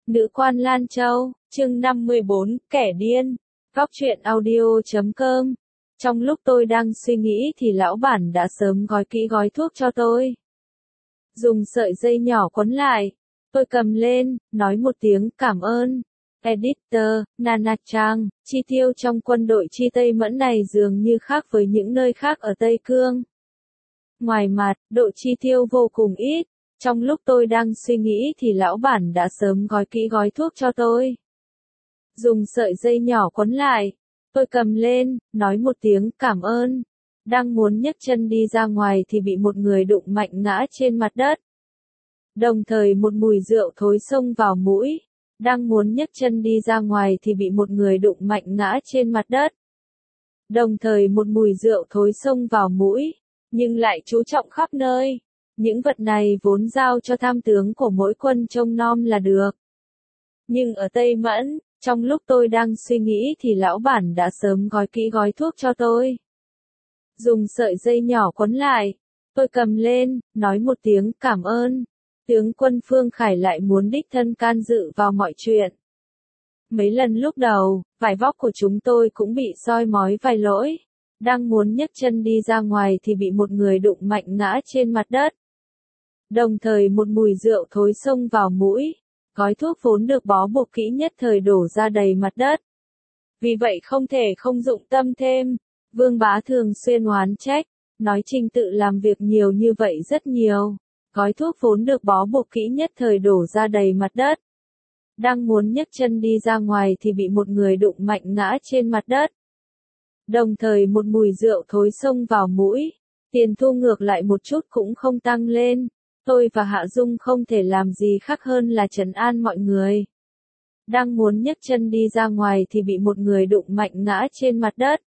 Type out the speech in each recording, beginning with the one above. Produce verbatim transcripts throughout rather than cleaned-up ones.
Nữ quan Lan Châu, chương năm mươi bốn, kẻ điên. Góc truyện audio chấm com. Trong lúc tôi đang suy nghĩ thì lão bản đã sớm gói kỹ gói thuốc cho tôi. Dùng sợi dây nhỏ quấn lại. Tôi cầm lên, nói một tiếng cảm ơn. Editor, Nana Trang, chi tiêu trong quân đội chi Tây Mẫn này dường như khác với những nơi khác ở Tây Cương. Ngoài mặt, độ chi tiêu vô cùng ít. Trong lúc tôi đang suy nghĩ thì lão bản đã sớm gói kỹ gói thuốc cho tôi. Dùng sợi dây nhỏ quấn lại. Tôi cầm lên, nói một tiếng cảm ơn. Đang muốn nhấc chân đi ra ngoài thì bị một người đụng mạnh ngã trên mặt đất. Đồng thời một mùi rượu thối xông vào mũi. Đang muốn nhấc chân đi ra ngoài thì bị một người đụng mạnh ngã trên mặt đất. Đồng thời một mùi rượu thối xông vào mũi, nhưng lại chú trọng khắp nơi. Những vật này vốn giao cho tham tướng của mỗi quân trông nom là được. Nhưng ở Tây Mẫn, trong lúc tôi đang suy nghĩ thì lão bản đã sớm gói kỹ gói thuốc cho tôi. Dùng sợi dây nhỏ quấn lại. Tôi cầm lên, nói một tiếng cảm ơn. Tướng quân Phương Khải lại muốn đích thân can dự vào mọi chuyện. Mấy lần lúc đầu, vải vóc của chúng tôi cũng bị soi mói vài lỗi. Đang muốn nhấc chân đi ra ngoài thì bị một người đụng mạnh ngã trên mặt đất. Đồng thời một mùi rượu thối xông vào mũi. Gói thuốc vốn được bó buộc kỹ nhất thời đổ ra đầy mặt đất. Vì vậy không thể không dụng tâm thêm. Vương Bá thường xuyên oán trách, nói trình tự làm việc nhiều như vậy rất nhiều. Gói thuốc vốn được bó buộc kỹ nhất thời đổ ra đầy mặt đất. Đang muốn nhấc chân đi ra ngoài thì bị một người đụng mạnh ngã trên mặt đất. Đồng thời một mùi rượu thối xông vào mũi. Tiền thu ngược lại một chút cũng không tăng lên. Tôi và Hạ Dung không thể làm gì khác hơn là trấn an mọi người. Đang muốn nhấc chân đi ra ngoài thì bị một người đụng mạnh ngã trên mặt đất.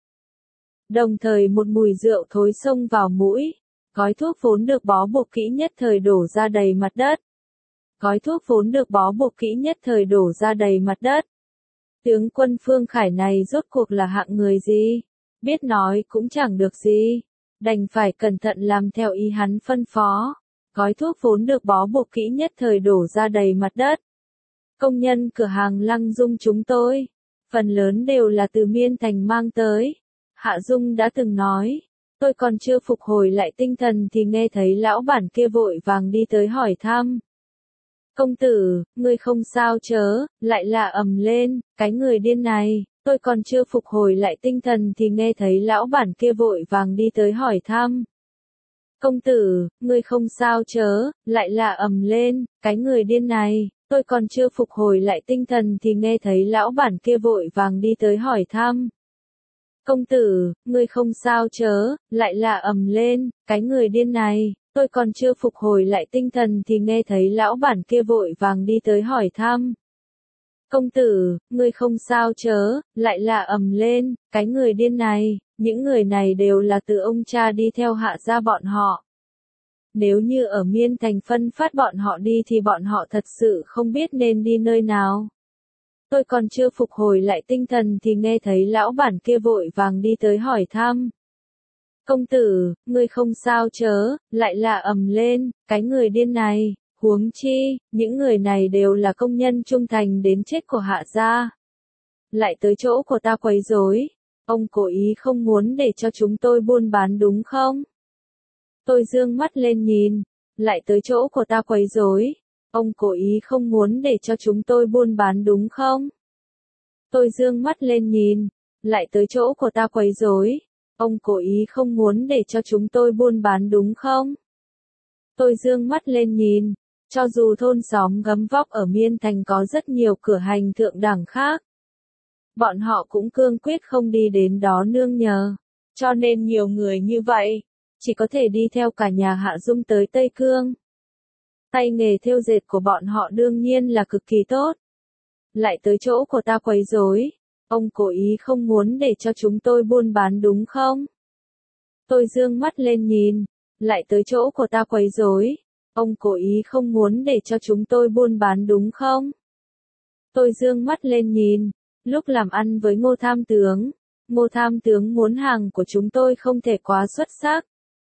Đồng thời một mùi rượu thối xông vào mũi. Gói thuốc vốn được bó buộc kỹ nhất thời đổ ra đầy mặt đất. Gói thuốc vốn được bó buộc kỹ nhất thời đổ ra đầy mặt đất. Tướng quân Phương Khải này rốt cuộc là hạng người gì? Biết nói cũng chẳng được gì. Đành phải cẩn thận làm theo ý hắn phân phó. Gói thuốc vốn được bó buộc kỹ nhất thời đổ ra đầy mặt đất. Công nhân cửa hàng Lăng Dung chúng tôi, phần lớn đều là từ Miên Thành mang tới. Hạ Dung đã từng nói, tôi còn chưa phục hồi lại tinh thần thì nghe thấy lão bản kia vội vàng đi tới hỏi thăm. Công tử, ngươi không sao chớ, lại là ầm lên, cái người điên này, tôi còn chưa phục hồi lại tinh thần thì nghe thấy lão bản kia vội vàng đi tới hỏi thăm. Công tử, ngươi không sao chớ, lại là ầm lên, cái người điên này, tôi còn chưa phục hồi lại tinh thần thì nghe thấy lão bản kia vội vàng đi tới hỏi thăm. Công tử, ngươi không sao chớ, lại là ầm lên, cái người điên này, tôi còn chưa phục hồi lại tinh thần thì nghe thấy lão bản kia vội vàng đi tới hỏi thăm. Công tử, ngươi không sao chớ, lại là ầm lên, cái người điên này, những người này đều là từ ông cha đi theo Hạ gia bọn họ. Nếu như ở Miên Thành phân phát bọn họ đi thì bọn họ thật sự không biết nên đi nơi nào. Tôi còn chưa phục hồi lại tinh thần thì nghe thấy lão bản kia vội vàng đi tới hỏi thăm. Công tử, ngươi không sao chớ, lại là ầm lên, cái người điên này, huống chi, những người này đều là công nhân trung thành đến chết của Hạ gia. Lại tới chỗ của ta quấy rối, ông cố ý không muốn để cho chúng tôi buôn bán đúng không? Tôi dương mắt lên nhìn, lại tới chỗ của ta quấy rối, ông cố ý không muốn để cho chúng tôi buôn bán đúng không? Tôi dương mắt lên nhìn, lại tới chỗ của ta quấy rối, ông cố ý không muốn để cho chúng tôi buôn bán đúng không? Tôi dương mắt lên nhìn, cho dù thôn xóm gấm vóc ở Miên Thành có rất nhiều cửa hàng thượng đẳng khác. Bọn họ cũng cương quyết không đi đến đó nương nhờ, cho nên nhiều người như vậy, chỉ có thể đi theo cả nhà Hạ Dung tới Tây Cương. Tay nghề thêu dệt của bọn họ đương nhiên là cực kỳ tốt. Lại tới chỗ của ta quấy rối, ông cố ý không muốn để cho chúng tôi buôn bán đúng không? Tôi dương mắt lên nhìn, lại tới chỗ của ta quấy rối, ông cố ý không muốn để cho chúng tôi buôn bán đúng không? Tôi dương mắt lên nhìn, lúc làm ăn với Ngô Tham Tướng, Ngô Tham Tướng muốn hàng của chúng tôi không thể quá xuất sắc.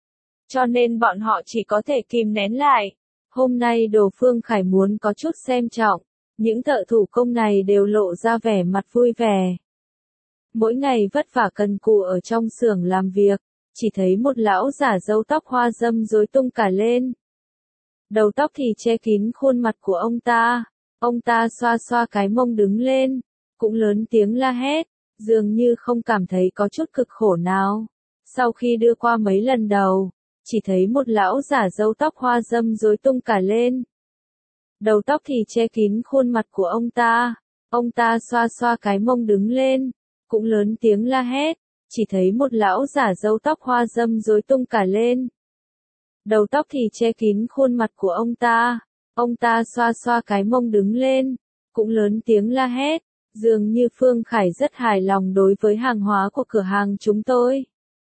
Cho nên bọn họ chỉ có thể kìm nén lại. Hôm nay Đồ Phương Khải muốn có chút xem trọng, Những thợ thủ công này đều lộ ra vẻ mặt vui vẻ. Mỗi ngày vất vả cần cù ở trong xưởng làm việc, chỉ thấy một lão giả râu tóc hoa râm rối tung cả lên. Đầu tóc thì che kín khuôn mặt của ông ta, ông ta xoa xoa cái mông đứng lên, cũng lớn tiếng la hét, dường như không cảm thấy có chút cực khổ nào. Sau khi đưa qua mấy lần đầu, chỉ thấy một lão giả râu tóc hoa râm rối tung cả lên. Đầu tóc thì che kín khuôn mặt của ông ta, ông ta xoa xoa cái mông đứng lên, cũng lớn tiếng la hét, chỉ thấy một lão giả râu tóc hoa râm rối tung cả lên. Đầu tóc thì che kín khuôn mặt của ông ta, ông ta xoa xoa cái mông đứng lên, cũng lớn tiếng la hét, dường như Phương Khải rất hài lòng đối với hàng hóa của cửa hàng chúng tôi.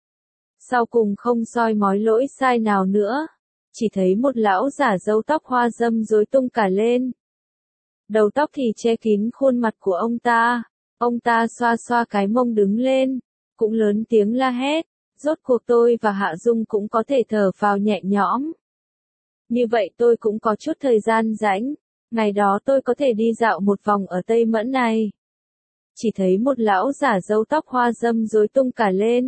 Sau cùng không soi mói lỗi sai nào nữa, chỉ thấy một lão giả râu tóc hoa râm rối tung cả lên. Đầu tóc thì che kín khuôn mặt của ông ta, ông ta xoa xoa cái mông đứng lên, cũng lớn tiếng la hét, rốt cuộc tôi và Hạ Dung cũng có thể thở phào nhẹ nhõm. Như vậy tôi cũng có chút thời gian rảnh, ngày đó tôi có thể đi dạo một vòng ở Tây Mẫn này. Chỉ thấy một lão giả râu tóc hoa râm rối tung cả lên.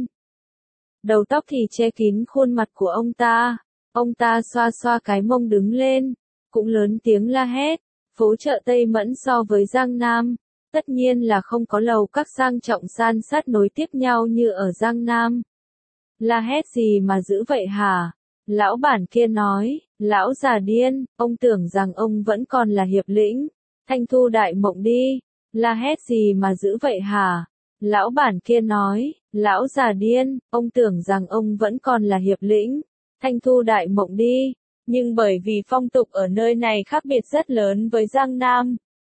Đầu tóc thì che kín khuôn mặt của ông ta, ông ta xoa xoa cái mông đứng lên, cũng lớn tiếng la hét, phố chợ Tây Mẫn so với Giang Nam, tất nhiên là không có lầu các sang trọng san sát nối tiếp nhau như ở Giang Nam. La hét gì mà dữ vậy hả? Lão bản kia nói, lão già điên, ông tưởng rằng ông vẫn còn là hiệp lĩnh, Thanh Thu Đại Mộng đi. La hét gì mà dữ vậy hả? Lão bản kia nói, lão già điên, ông tưởng rằng ông vẫn còn là hiệp lĩnh, Thanh Thu Đại Mộng đi. Nhưng bởi vì phong tục ở nơi này khác biệt rất lớn với Giang Nam.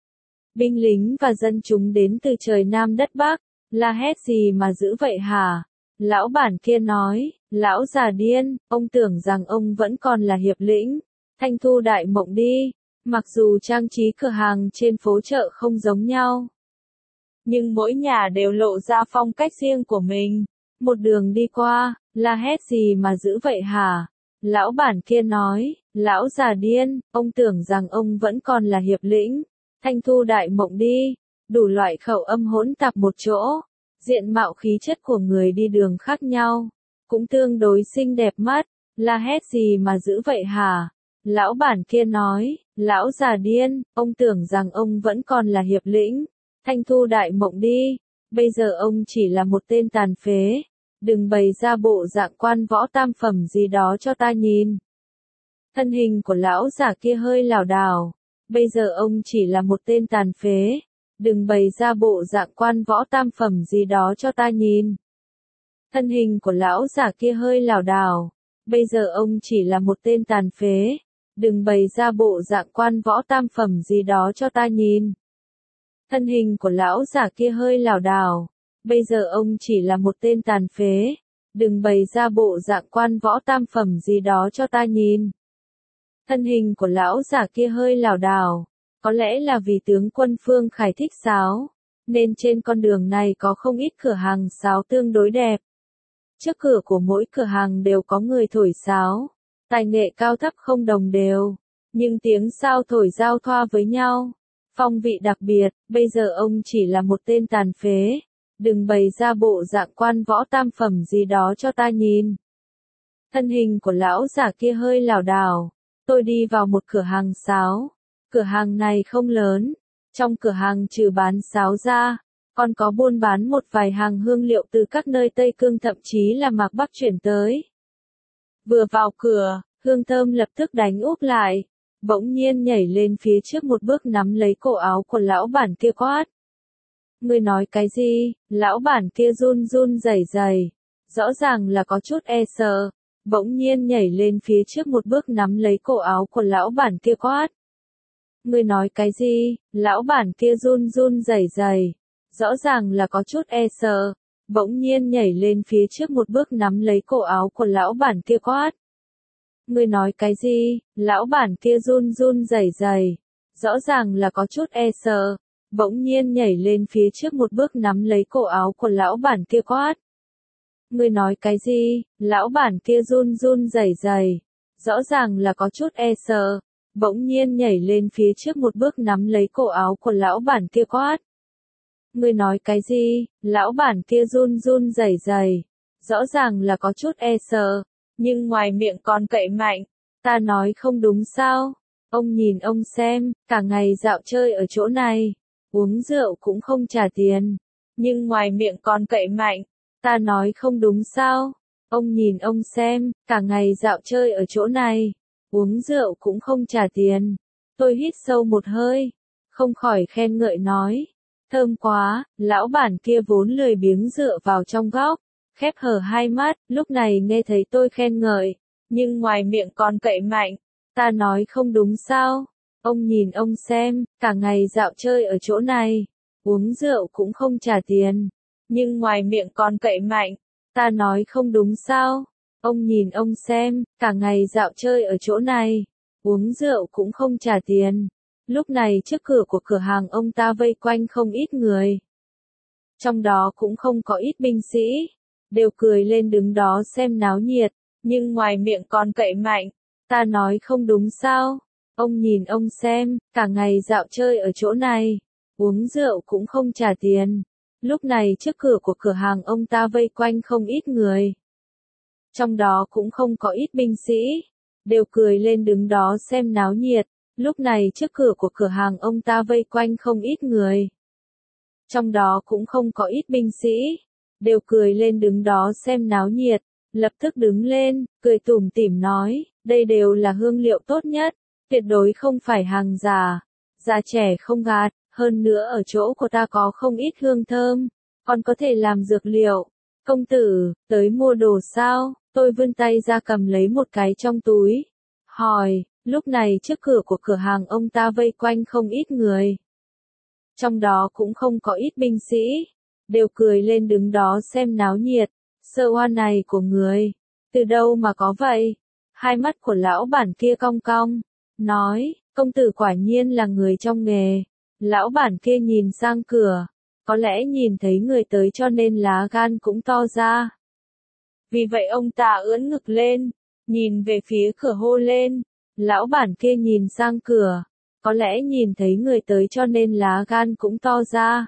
Binh lính và dân chúng đến từ trời Nam đất Bắc, la hét gì mà dữ vậy hả? Lão bản kia nói, lão già điên, ông tưởng rằng ông vẫn còn là hiệp lĩnh, Thanh Thu Đại Mộng đi. Mặc dù trang trí cửa hàng trên phố chợ không giống nhau, nhưng mỗi nhà đều lộ ra phong cách riêng của mình. Một đường đi qua, la hét gì mà dữ vậy hả? Lão bản kia nói, lão già điên, ông tưởng rằng ông vẫn còn là hiệp lĩnh, Thanh Thu Đại Mộng đi. Đủ loại khẩu âm hỗn tạp một chỗ, diện mạo khí chất của người đi đường khác nhau, cũng tương đối xinh đẹp mắt. La hét gì mà dữ vậy hả? Lão bản kia nói, lão già điên, ông tưởng rằng ông vẫn còn là hiệp lĩnh, Thanh Thu Đại Mộng đi. Bây giờ ông chỉ là một tên tàn phế, đừng bày ra bộ dạng quan võ tam phẩm gì đó cho ta nhìn. Thân hình của lão giả kia hơi lảo đảo, bây giờ ông chỉ là một tên tàn phế, đừng bày ra bộ dạng quan võ tam phẩm gì đó cho ta nhìn. Thân hình của lão giả kia hơi lảo đảo, bây giờ ông chỉ là một tên tàn phế, đừng bày ra bộ dạng quan võ tam phẩm gì đó cho ta nhìn. Thân hình của lão giả kia hơi lảo đảo, bây giờ ông chỉ là một tên tàn phế, đừng bày ra bộ dạng quan võ tam phẩm gì đó cho ta nhìn. Thân hình của lão giả kia hơi lảo đảo, có lẽ là vì tướng quân Phương Khải thích sáo, nên trên con đường này có không ít cửa hàng sáo tương đối đẹp. Trước cửa của mỗi cửa hàng đều có người thổi sáo, tài nghệ cao thấp không đồng đều, nhưng tiếng sao thổi giao thoa với nhau, phong vị đặc biệt. Bây giờ ông chỉ là một tên tàn phế, đừng bày ra bộ dạng quan võ tam phẩm gì đó cho ta nhìn. Thân hình của lão giả kia hơi lảo đảo, tôi đi vào một cửa hàng sáo, cửa hàng này không lớn, trong cửa hàng trừ bán sáo ra, còn có buôn bán một vài hàng hương liệu từ các nơi Tây Cương thậm chí là Mạc Bắc chuyển tới. Vừa vào cửa, hương thơm lập tức đánh úp lại, bỗng nhiên nhảy lên phía trước một bước nắm lấy cổ áo của lão bản kia quát. Ngươi nói cái gì? Lão bản kia run run rẩy rẩy, rõ ràng là có chút e sợ, bỗng nhiên nhảy lên phía trước một bước nắm lấy cổ áo của lão bản kia quát. Ngươi nói cái gì? Lão bản kia run run rẩy rẩy, rõ ràng là có chút e sợ, bỗng nhiên nhảy lên phía trước một bước nắm lấy cổ áo của lão bản kia quát. Ngươi nói cái gì? Lão bản kia run run rẩy rẩy, rõ ràng là có chút e sợ, bỗng nhiên nhảy lên phía trước một bước nắm lấy cổ áo của lão bản kia quát. Ngươi nói cái gì? Lão bản kia run run rẩy rẩy, rõ ràng là có chút e sợ, bỗng nhiên nhảy lên phía trước một bước nắm lấy cổ áo của lão bản kia quát. Ngươi nói cái gì? Lão bản kia run run rẩy rẩy, rõ ràng là có chút e sợ, nhưng ngoài miệng còn cậy mạnh. Ta nói không đúng sao? Ông nhìn ông xem, cả ngày dạo chơi ở chỗ này, uống rượu cũng không trả tiền, nhưng ngoài miệng còn cậy mạnh. Ta nói không đúng sao? Ông nhìn ông xem, cả ngày dạo chơi ở chỗ này, uống rượu cũng không trả tiền. Tôi hít sâu một hơi, không khỏi khen ngợi nói. Thơm quá, lão bản kia vốn lười biếng dựa vào trong góc, khép hờ hai mắt, lúc này nghe thấy tôi khen ngợi, nhưng ngoài miệng còn cậy mạnh. Ta nói không đúng sao? Ông nhìn ông xem, cả ngày dạo chơi ở chỗ này, uống rượu cũng không trả tiền, nhưng ngoài miệng còn cậy mạnh. Ta nói không đúng sao? Ông nhìn ông xem, cả ngày dạo chơi ở chỗ này, uống rượu cũng không trả tiền. Lúc này trước cửa của cửa hàng ông ta vây quanh không ít người. Trong đó cũng không có ít binh sĩ, đều cười lên đứng đó xem náo nhiệt, nhưng ngoài miệng còn cậy mạnh. Ta nói không đúng sao? Ông nhìn ông xem, cả ngày dạo chơi ở chỗ này, uống rượu cũng không trả tiền. Lúc này trước cửa của cửa hàng ông ta vây quanh không ít người. Trong đó cũng không có ít binh sĩ, đều cười lên đứng đó xem náo nhiệt. Lúc này trước cửa của cửa hàng ông ta vây quanh không ít người. Trong đó cũng không có ít binh sĩ, đều cười lên đứng đó xem náo nhiệt. Lập tức đứng lên, cười tủm tỉm nói, đây đều là hương liệu tốt nhất, tuyệt đối không phải hàng giả, già trẻ không gạt, hơn nữa ở chỗ của ta có không ít hương thơm, còn có thể làm dược liệu. Công tử, tới mua đồ sao? Tôi vươn tay ra cầm lấy một cái trong túi, hỏi. Lúc này trước cửa của cửa hàng ông ta vây quanh không ít người. Trong đó cũng không có ít binh sĩ, đều cười lên đứng đó xem náo nhiệt. Sơ hoa này của người, từ đâu mà có vậy? Hai mắt của lão bản kia cong cong, nói, công tử quả nhiên là người trong nghề. Lão bản kia nhìn sang cửa, có lẽ nhìn thấy người tới cho nên lá gan cũng to ra. Vì vậy ông ta ưỡn ngực lên, nhìn về phía cửa hô lên. Lão bản kia nhìn sang cửa, có lẽ nhìn thấy người tới cho nên lá gan cũng to ra.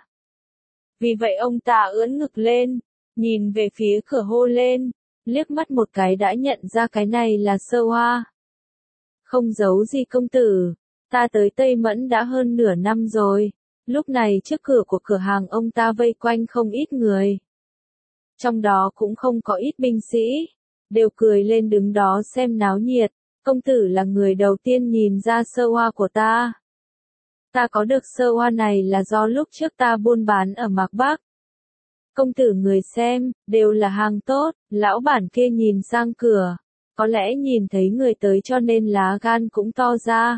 Vì vậy ông ta ưỡn ngực lên, nhìn về phía cửa hô lên, liếc mắt một cái đã nhận ra cái này là Sơ Hoa. Không giấu gì công tử, ta tới Tây Mẫn đã hơn nửa năm rồi. Lúc này trước cửa của cửa hàng ông ta vây quanh không ít người. Trong đó cũng không có ít binh sĩ, đều cười lên đứng đó xem náo nhiệt. Công tử là người đầu tiên nhìn ra sơ hoa của ta. Ta có được sơ hoa này là do lúc trước ta buôn bán ở Mạc Bắc. Công tử người xem, đều là hàng tốt. Lão bản kia nhìn sang cửa, có lẽ nhìn thấy người tới cho nên lá gan cũng to ra.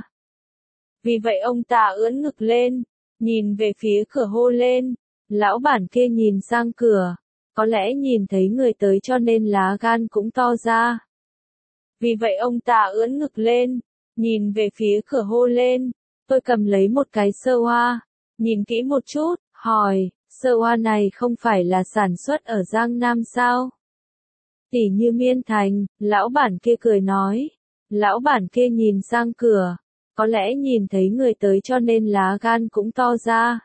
Vì vậy ông ta ưỡn ngực lên, nhìn về phía cửa hô lên. Lão bản kia nhìn sang cửa, có lẽ nhìn thấy người tới cho nên lá gan cũng to ra. Vì vậy ông ta ưỡn ngực lên, nhìn về phía cửa hô lên. Tôi cầm lấy một cái sơ hoa, nhìn kỹ một chút, hỏi, sơ hoa này không phải là sản xuất ở Giang Nam sao? Tỉ như Miên Thành, lão bản kia cười nói. Lão bản kia nhìn sang cửa, có lẽ nhìn thấy người tới cho nên lá gan cũng to ra.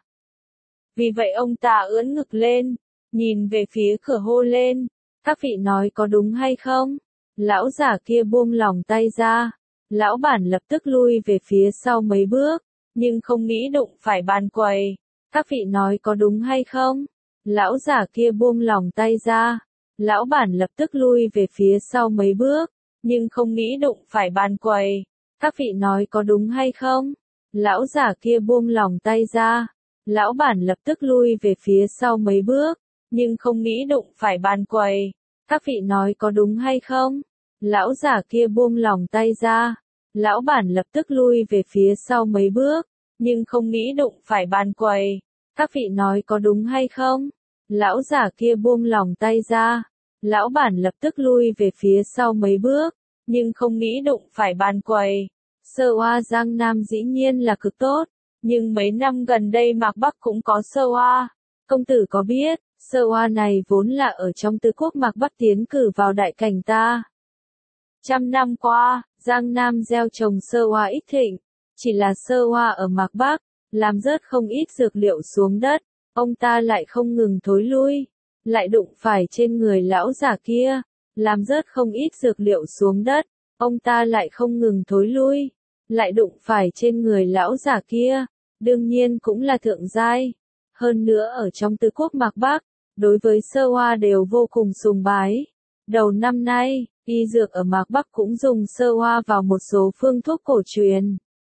Vì vậy ông ta ưỡn ngực lên, nhìn về phía cửa hô lên. Các vị nói có đúng hay không? Lão giả kia buông lỏng tay ra. Lão bản lập tức lui về phía sau mấy bước, nhưng không nghĩ đụng phải bàn quầy. Các vị nói có đúng hay không? Lão giả kia buông lỏng tay ra. Lão bản lập tức lui về phía sau mấy bước, nhưng không nghĩ đụng phải bàn quầy. Các vị nói có đúng hay không? Lão giả kia buông lỏng tay ra. Lão bản lập tức lui về phía sau mấy bước, nhưng không nghĩ đụng phải bàn quầy. Các vị nói có đúng hay không? Lão giả kia buông lỏng tay ra. Lão bản lập tức lui về phía sau mấy bước, nhưng không nghĩ đụng phải bàn quầy. Các vị nói có đúng hay không? Lão giả kia buông lỏng tay ra. Lão bản lập tức lui về phía sau mấy bước, nhưng không nghĩ đụng phải bàn quầy. Sơ hoa Giang Nam dĩ nhiên là cực tốt, nhưng mấy năm gần đây Mạc Bắc cũng có sơ hoa. Công tử có biết, sơ hoa này vốn là ở trong tứ quốc Mạc Bắc tiến cử vào đại cảnh ta. Trăm năm qua, Giang Nam gieo trồng sơ hoa ít thịnh, chỉ là sơ hoa ở mạc Bắc, làm rớt không ít dược liệu xuống đất, ông ta lại không ngừng thối lui, lại đụng phải trên người lão già kia, làm rớt không ít dược liệu xuống đất, ông ta lại không ngừng thối lui, lại đụng phải trên người lão già kia, đương nhiên cũng là thượng giai. Hơn nữa ở trong tứ quốc mạc Bắc, đối với sơ hoa đều vô cùng sùng bái. Đầu năm nay, y dược ở mạc Bắc cũng dùng sơ hoa vào một số phương thuốc cổ truyền.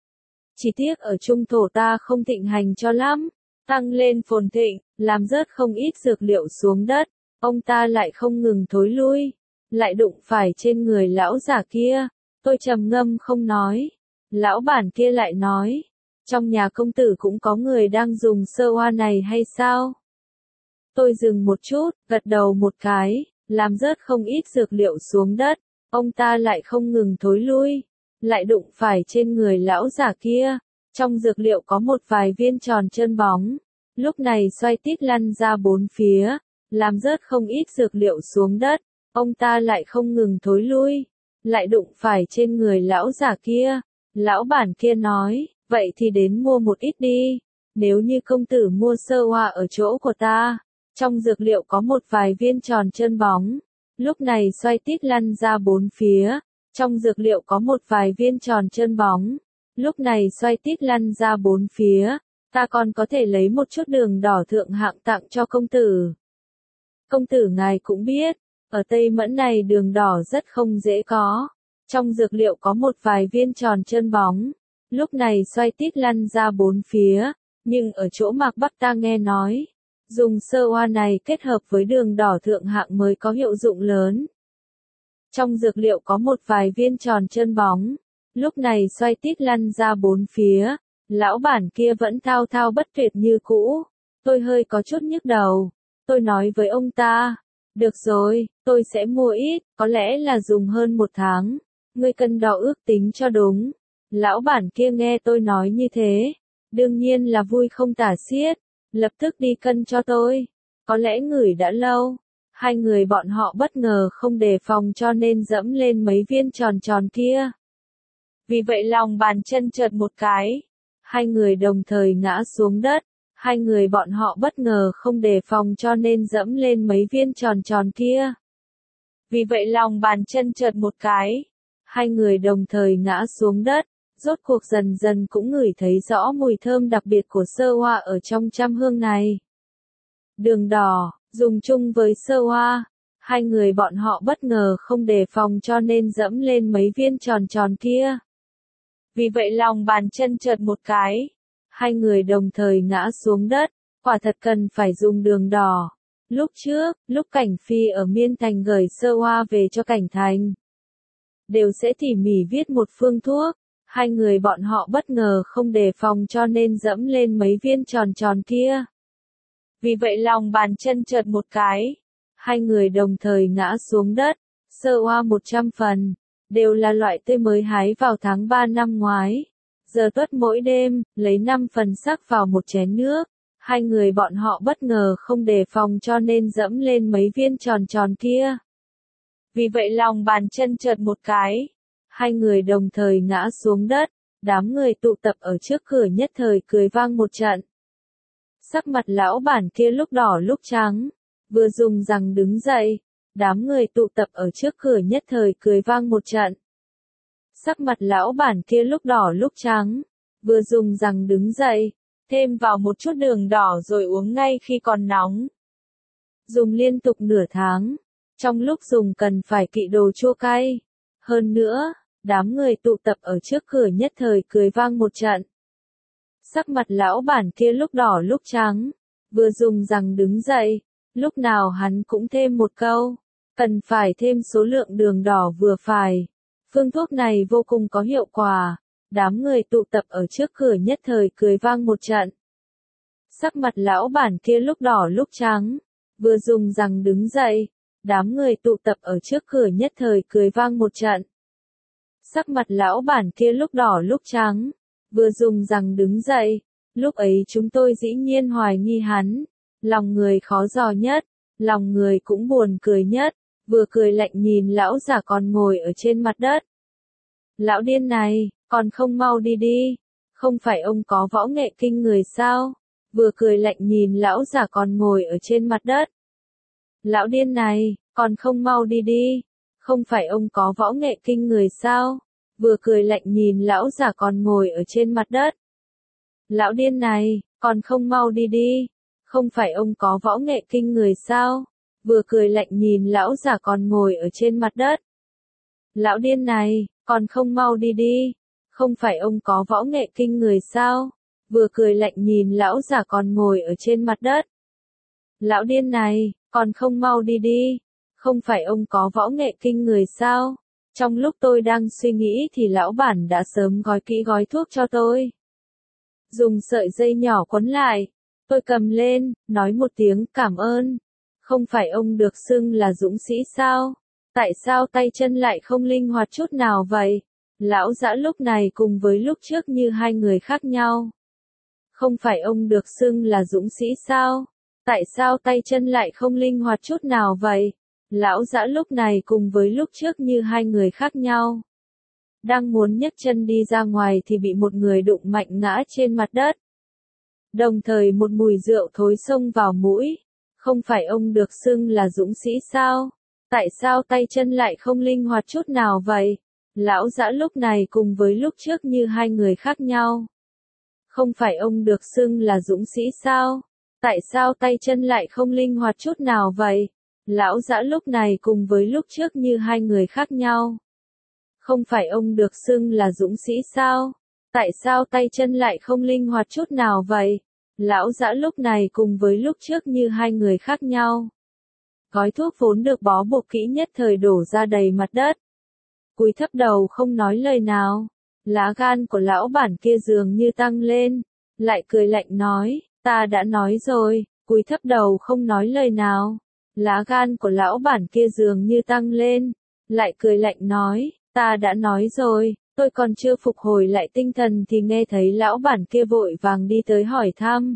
Chỉ tiếc ở trung thổ ta không thịnh hành cho lắm, tăng lên phồn thịnh, làm rớt không ít dược liệu xuống đất, ông ta lại không ngừng thối lui, lại đụng phải trên người lão già kia, tôi trầm ngâm không nói. Lão bản kia lại nói, trong nhà công tử cũng có người đang dùng sơ hoa này hay sao? Tôi dừng một chút, gật đầu một cái, làm rớt không ít dược liệu xuống đất, ông ta lại không ngừng thối lui, lại đụng phải trên người lão già kia, trong dược liệu có một vài viên tròn trơn bóng, lúc này xoay tít lăn ra bốn phía, làm rớt không ít dược liệu xuống đất, ông ta lại không ngừng thối lui, lại đụng phải trên người lão già kia. Lão bản kia nói, vậy thì đến mua một ít đi, nếu như công tử mua sơ hoa ở chỗ của ta, trong dược liệu có một vài viên tròn trơn bóng, lúc này xoay tít lăn ra bốn phía, trong dược liệu có một vài viên tròn trơn bóng, lúc này xoay tít lăn ra bốn phía, ta còn có thể lấy một chút đường đỏ thượng hạng tặng cho công tử. Công tử ngài cũng biết, ở Tây Mẫn này đường đỏ rất không dễ có. Trong dược liệu có một vài viên tròn trơn bóng, lúc này xoay tít lăn ra bốn phía, nhưng ở chỗ mạc Bắc ta nghe nói, dùng sơ hoa này kết hợp với đường đỏ thượng hạng mới có hiệu dụng lớn. Trong dược liệu có một vài viên tròn trơn bóng, lúc này xoay tít lăn ra bốn phía, lão bản kia vẫn thao thao bất tuyệt như cũ, tôi hơi có chút nhức đầu, tôi nói với ông ta, được rồi, tôi sẽ mua ít, có lẽ là dùng hơn một tháng. Ngươi cân đo ước tính cho đúng. Lão bản kia nghe tôi nói như thế, đương nhiên là vui không tả xiết, lập tức đi cân cho tôi. Có lẽ ngửi đã lâu, hai người bọn họ bất ngờ không đề phòng cho nên dẫm lên mấy viên tròn tròn kia. Vì vậy lòng bàn chân trượt một cái, hai người đồng thời ngã xuống đất, hai người bọn họ bất ngờ không đề phòng cho nên dẫm lên mấy viên tròn tròn kia. Vì vậy lòng bàn chân trượt một cái. Hai người đồng thời ngã xuống đất, rốt cuộc dần dần cũng ngửi thấy rõ mùi thơm đặc biệt của sơ hoa ở trong trăm hương này. Đường đỏ, dùng chung với sơ hoa, hai người bọn họ bất ngờ không đề phòng cho nên dẫm lên mấy viên tròn tròn kia. Vì vậy lòng bàn chân trượt một cái, hai người đồng thời ngã xuống đất, quả thật cần phải dùng đường đỏ. Lúc trước, lúc Cảnh Phi ở Miên Thành gửi sơ hoa về cho Cảnh Thành, đều sẽ tỉ mỉ viết một phương thuốc, hai người bọn họ bất ngờ không đề phòng cho nên dẫm lên mấy viên tròn tròn kia. Vì vậy lòng bàn chân trượt một cái, hai người đồng thời ngã xuống đất, sơ hoa một trăm phần, đều là loại tươi mới hái vào tháng ba năm ngoái. Giờ tuất mỗi đêm, lấy năm phần sắc vào một chén nước, hai người bọn họ bất ngờ không đề phòng cho nên dẫm lên mấy viên tròn tròn kia. Vì vậy lòng bàn chân trượt một cái, hai người đồng thời ngã xuống đất, đám người tụ tập ở trước cửa nhất thời cười vang một trận. Sắc mặt lão bản kia lúc đỏ lúc trắng, vừa dùng rằng đứng dậy, đám người tụ tập ở trước cửa nhất thời cười vang một trận. Sắc mặt lão bản kia lúc đỏ lúc trắng, vừa dùng rằng đứng dậy, thêm vào một chút đường đỏ rồi uống ngay khi còn nóng. Dùng liên tục nửa tháng. Trong lúc dùng cần phải kỵ đồ chua cay. Hơn nữa, đám người tụ tập ở trước cửa nhất thời cười vang một trận. Sắc mặt lão bản kia lúc đỏ lúc trắng, vừa dùng rằng đứng dậy, lúc nào hắn cũng thêm một câu, cần phải thêm số lượng đường đỏ vừa phải. Phương thuốc này vô cùng có hiệu quả, đám người tụ tập ở trước cửa nhất thời cười vang một trận. Sắc mặt lão bản kia lúc đỏ lúc trắng, vừa dùng rằng đứng dậy, đám người tụ tập ở trước cửa nhất thời cười vang một trận. Sắc mặt lão bản kia lúc đỏ lúc trắng, vừa dùng rằng đứng dậy, lúc ấy chúng tôi dĩ nhiên hoài nghi hắn, lòng người khó dò nhất, lòng người cũng buồn cười nhất, vừa cười lạnh nhìn lão già còn ngồi ở trên mặt đất. Lão điên này, còn không mau đi đi. Không phải ông có võ nghệ kinh người sao? Vừa cười lạnh nhìn lão già còn ngồi ở trên mặt đất. Lão điên này, còn không mau đi đi. Không phải ông có võ nghệ kinh người sao? Vừa cười lạnh nhìn lão già còn ngồi ở trên mặt đất. Lão điên này, còn không mau đi đi. Không phải ông có võ nghệ kinh người sao? Vừa cười lạnh nhìn lão già còn ngồi ở trên mặt đất. Lão điên này, còn không mau đi đi. Không phải ông có võ nghệ kinh người sao? Vừa cười lạnh nhìn lão già còn ngồi ở trên mặt đất. Lão điên này, còn không mau đi đi. Không phải ông có võ nghệ kinh người sao? Trong lúc tôi đang suy nghĩ thì lão bản đã sớm gói kỹ gói thuốc cho tôi. Dùng sợi dây nhỏ quấn lại. Tôi cầm lên, nói một tiếng cảm ơn. Không phải ông được xưng là dũng sĩ sao? Tại sao tay chân lại không linh hoạt chút nào vậy? Lão già lúc này cùng với lúc trước như hai người khác nhau. Không phải ông được xưng là dũng sĩ sao? Tại sao tay chân lại không linh hoạt chút nào vậy? Lão già lúc này cùng với lúc trước như hai người khác nhau. Đang muốn nhấc chân đi ra ngoài thì bị một người đụng mạnh ngã trên mặt đất. Đồng thời một mùi rượu thối xông vào mũi. Không phải ông được xưng là dũng sĩ sao? Tại sao tay chân lại không linh hoạt chút nào vậy? Lão già lúc này cùng với lúc trước như hai người khác nhau. Không phải ông được xưng là dũng sĩ sao? Tại sao tay chân lại không linh hoạt chút nào vậy? Lão già lúc này cùng với lúc trước như hai người khác nhau. Không phải ông được xưng là dũng sĩ sao? Tại sao tay chân lại không linh hoạt chút nào vậy? Lão già lúc này cùng với lúc trước như hai người khác nhau. Gói thuốc vốn được bó buộc kỹ nhất thời đổ ra đầy mặt đất. Cúi thấp đầu không nói lời nào. Lá gan của lão bản kia dường như tăng lên. Lại cười lạnh nói, ta đã nói rồi. Cúi thấp đầu không nói lời nào. Lá gan của lão bản kia dường như tăng lên. Lại cười lạnh nói, ta đã nói rồi. Tôi còn chưa phục hồi lại tinh thần thì nghe thấy lão bản kia vội vàng đi tới hỏi thăm.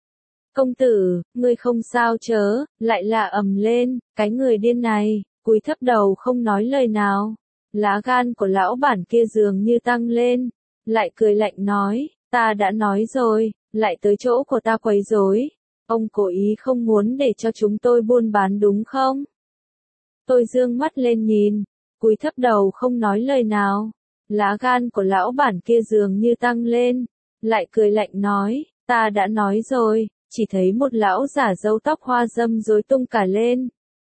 Công tử, ngươi không sao chớ, lại là ầm lên, cái người điên này, cúi thấp đầu không nói lời nào. Lá gan của lão bản kia dường như tăng lên, lại cười lạnh nói, ta đã nói rồi, lại tới chỗ của ta quấy rối. Ông cố ý không muốn để cho chúng tôi buôn bán đúng không? Tôi dương mắt lên nhìn, cúi thấp đầu không nói lời nào. Lá gan của lão bản kia dường như tăng lên, lại cười lạnh nói, ta đã nói rồi. Chỉ thấy một lão giả râu tóc hoa râm rối tung cả lên.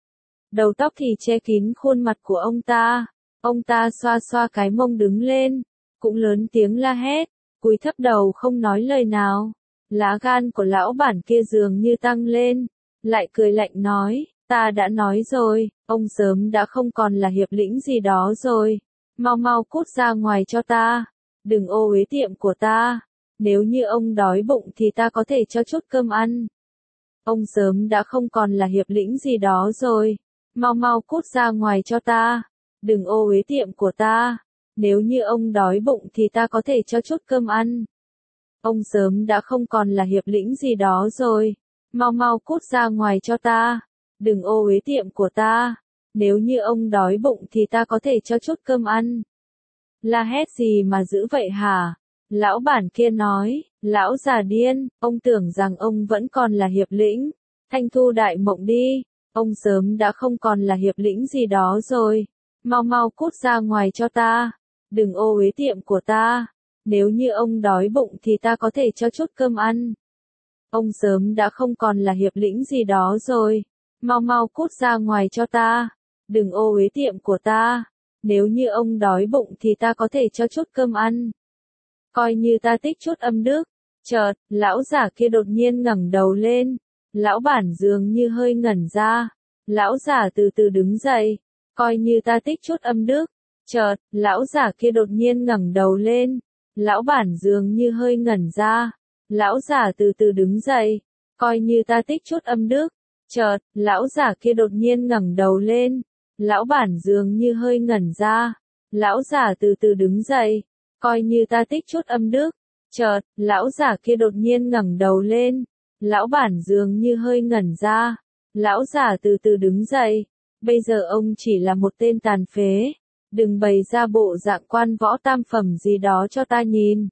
Đầu tóc thì che kín khuôn mặt của ông ta. Ông ta xoa xoa cái mông đứng lên, cũng lớn tiếng la hét, cúi thấp đầu không nói lời nào. Lá gan của lão bản kia dường như tăng lên, lại cười lạnh nói, ta đã nói rồi, ông sớm đã không còn là hiệp lĩnh gì đó rồi. Mau mau cút ra ngoài cho ta, đừng ô uế tiệm của ta. Nếu như ông đói bụng thì ta có thể cho chút cơm ăn. Ông sớm đã không còn là hiệp lĩnh gì đó rồi. Mau mau cút ra ngoài cho ta. Đừng ô uế tiệm của ta. Nếu như ông đói bụng thì ta có thể cho chút cơm ăn. Ông sớm đã không còn là hiệp lĩnh gì đó rồi. Mau mau cút ra ngoài cho ta. Đừng ô uế tiệm của ta. Nếu như ông đói bụng thì ta có thể cho chút cơm ăn. La hét gì mà dữ vậy hả? Lão bản kia nói, lão già điên, ông tưởng rằng ông vẫn còn là hiệp lĩnh. Thanh thu đại mộng đi, ông sớm đã không còn là hiệp lĩnh gì đó rồi. Mau mau cút ra ngoài cho ta. Đừng ô uế tiệm của ta. Nếu như ông đói bụng thì ta có thể cho chút cơm ăn. Ông sớm đã không còn là hiệp lĩnh gì đó rồi. Mau mau cút ra ngoài cho ta. Đừng ô uế tiệm của ta. Nếu như ông đói bụng thì ta có thể cho chút cơm ăn. Coi như ta tích chút âm đức. Chợt, lão giả kia đột nhiên ngẩng đầu lên. Lão bản dường như hơi ngẩn ra. Lão giả từ từ đứng dậy. Coi như ta tích chút âm đức. Chợt, lão giả kia đột nhiên ngẩng đầu lên. Lão bản dường như hơi ngẩn ra. Lão giả từ từ đứng dậy. Coi như ta tích chút âm đức. Chợt, lão giả kia đột nhiên ngẩng đầu lên. Lão bản dường như hơi ngẩn ra. Lão giả từ từ đứng dậy. Coi như ta tích chút âm đức. Chợt, lão giả kia đột nhiên ngẩng đầu lên. Lão bản dường như hơi ngẩn ra. Lão giả từ từ đứng dậy. Bây giờ ông chỉ là một tên tàn phế. Đừng bày ra bộ dạng quan võ tam phẩm gì đó cho ta nhìn.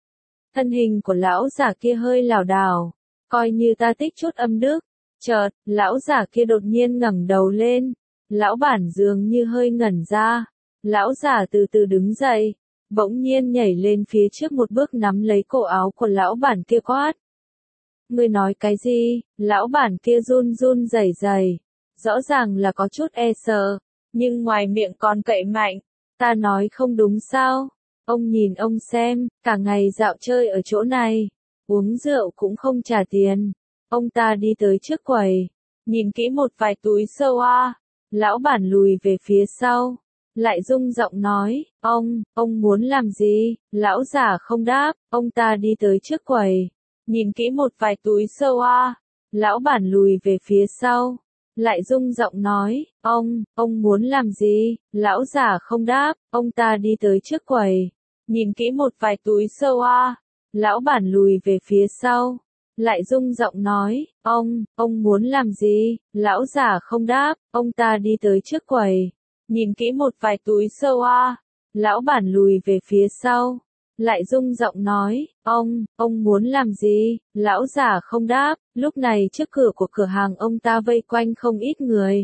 Thân hình của lão giả kia hơi lảo đảo, coi như ta tích chút âm đức. Chợt, lão giả kia đột nhiên ngẩng đầu lên, lão bản dường như hơi ngẩn ra. Lão giả từ từ đứng dậy, bỗng nhiên nhảy lên phía trước một bước nắm lấy cổ áo của lão bản kia quát. Ngươi nói cái gì? Lão bản kia run run rẩy rẩy, rõ ràng là có chút e sợ, nhưng ngoài miệng còn cậy mạnh. Ta nói không đúng sao? Ông nhìn ông xem, cả ngày dạo chơi ở chỗ này, uống rượu cũng không trả tiền. Ông ta đi tới trước quầy, nhìn kỹ một vài túi sơ hoa, lão bản lùi về phía sau, lại rung giọng nói, ông, ông muốn làm gì? Lão giả không đáp, ông ta đi tới trước quầy, nhìn kỹ một vài túi sơ hoa, lão bản lùi về phía sau, lại rung giọng nói, ông, ông muốn làm gì? Lão giả không đáp, ông ta đi tới trước quầy, nhìn kỹ một vài túi sơ hoa, lão bản lùi về phía sau, lại rung giọng nói, ông, ông muốn làm gì? Lão giả không đáp, ông ta đi tới trước quầy, nhìn kỹ một vài túi sơ hoa, lão bản lùi về phía sau, lại rung giọng nói, ông, ông muốn làm gì? Lão giả không đáp, lúc này trước cửa của cửa hàng ông ta vây quanh không ít người.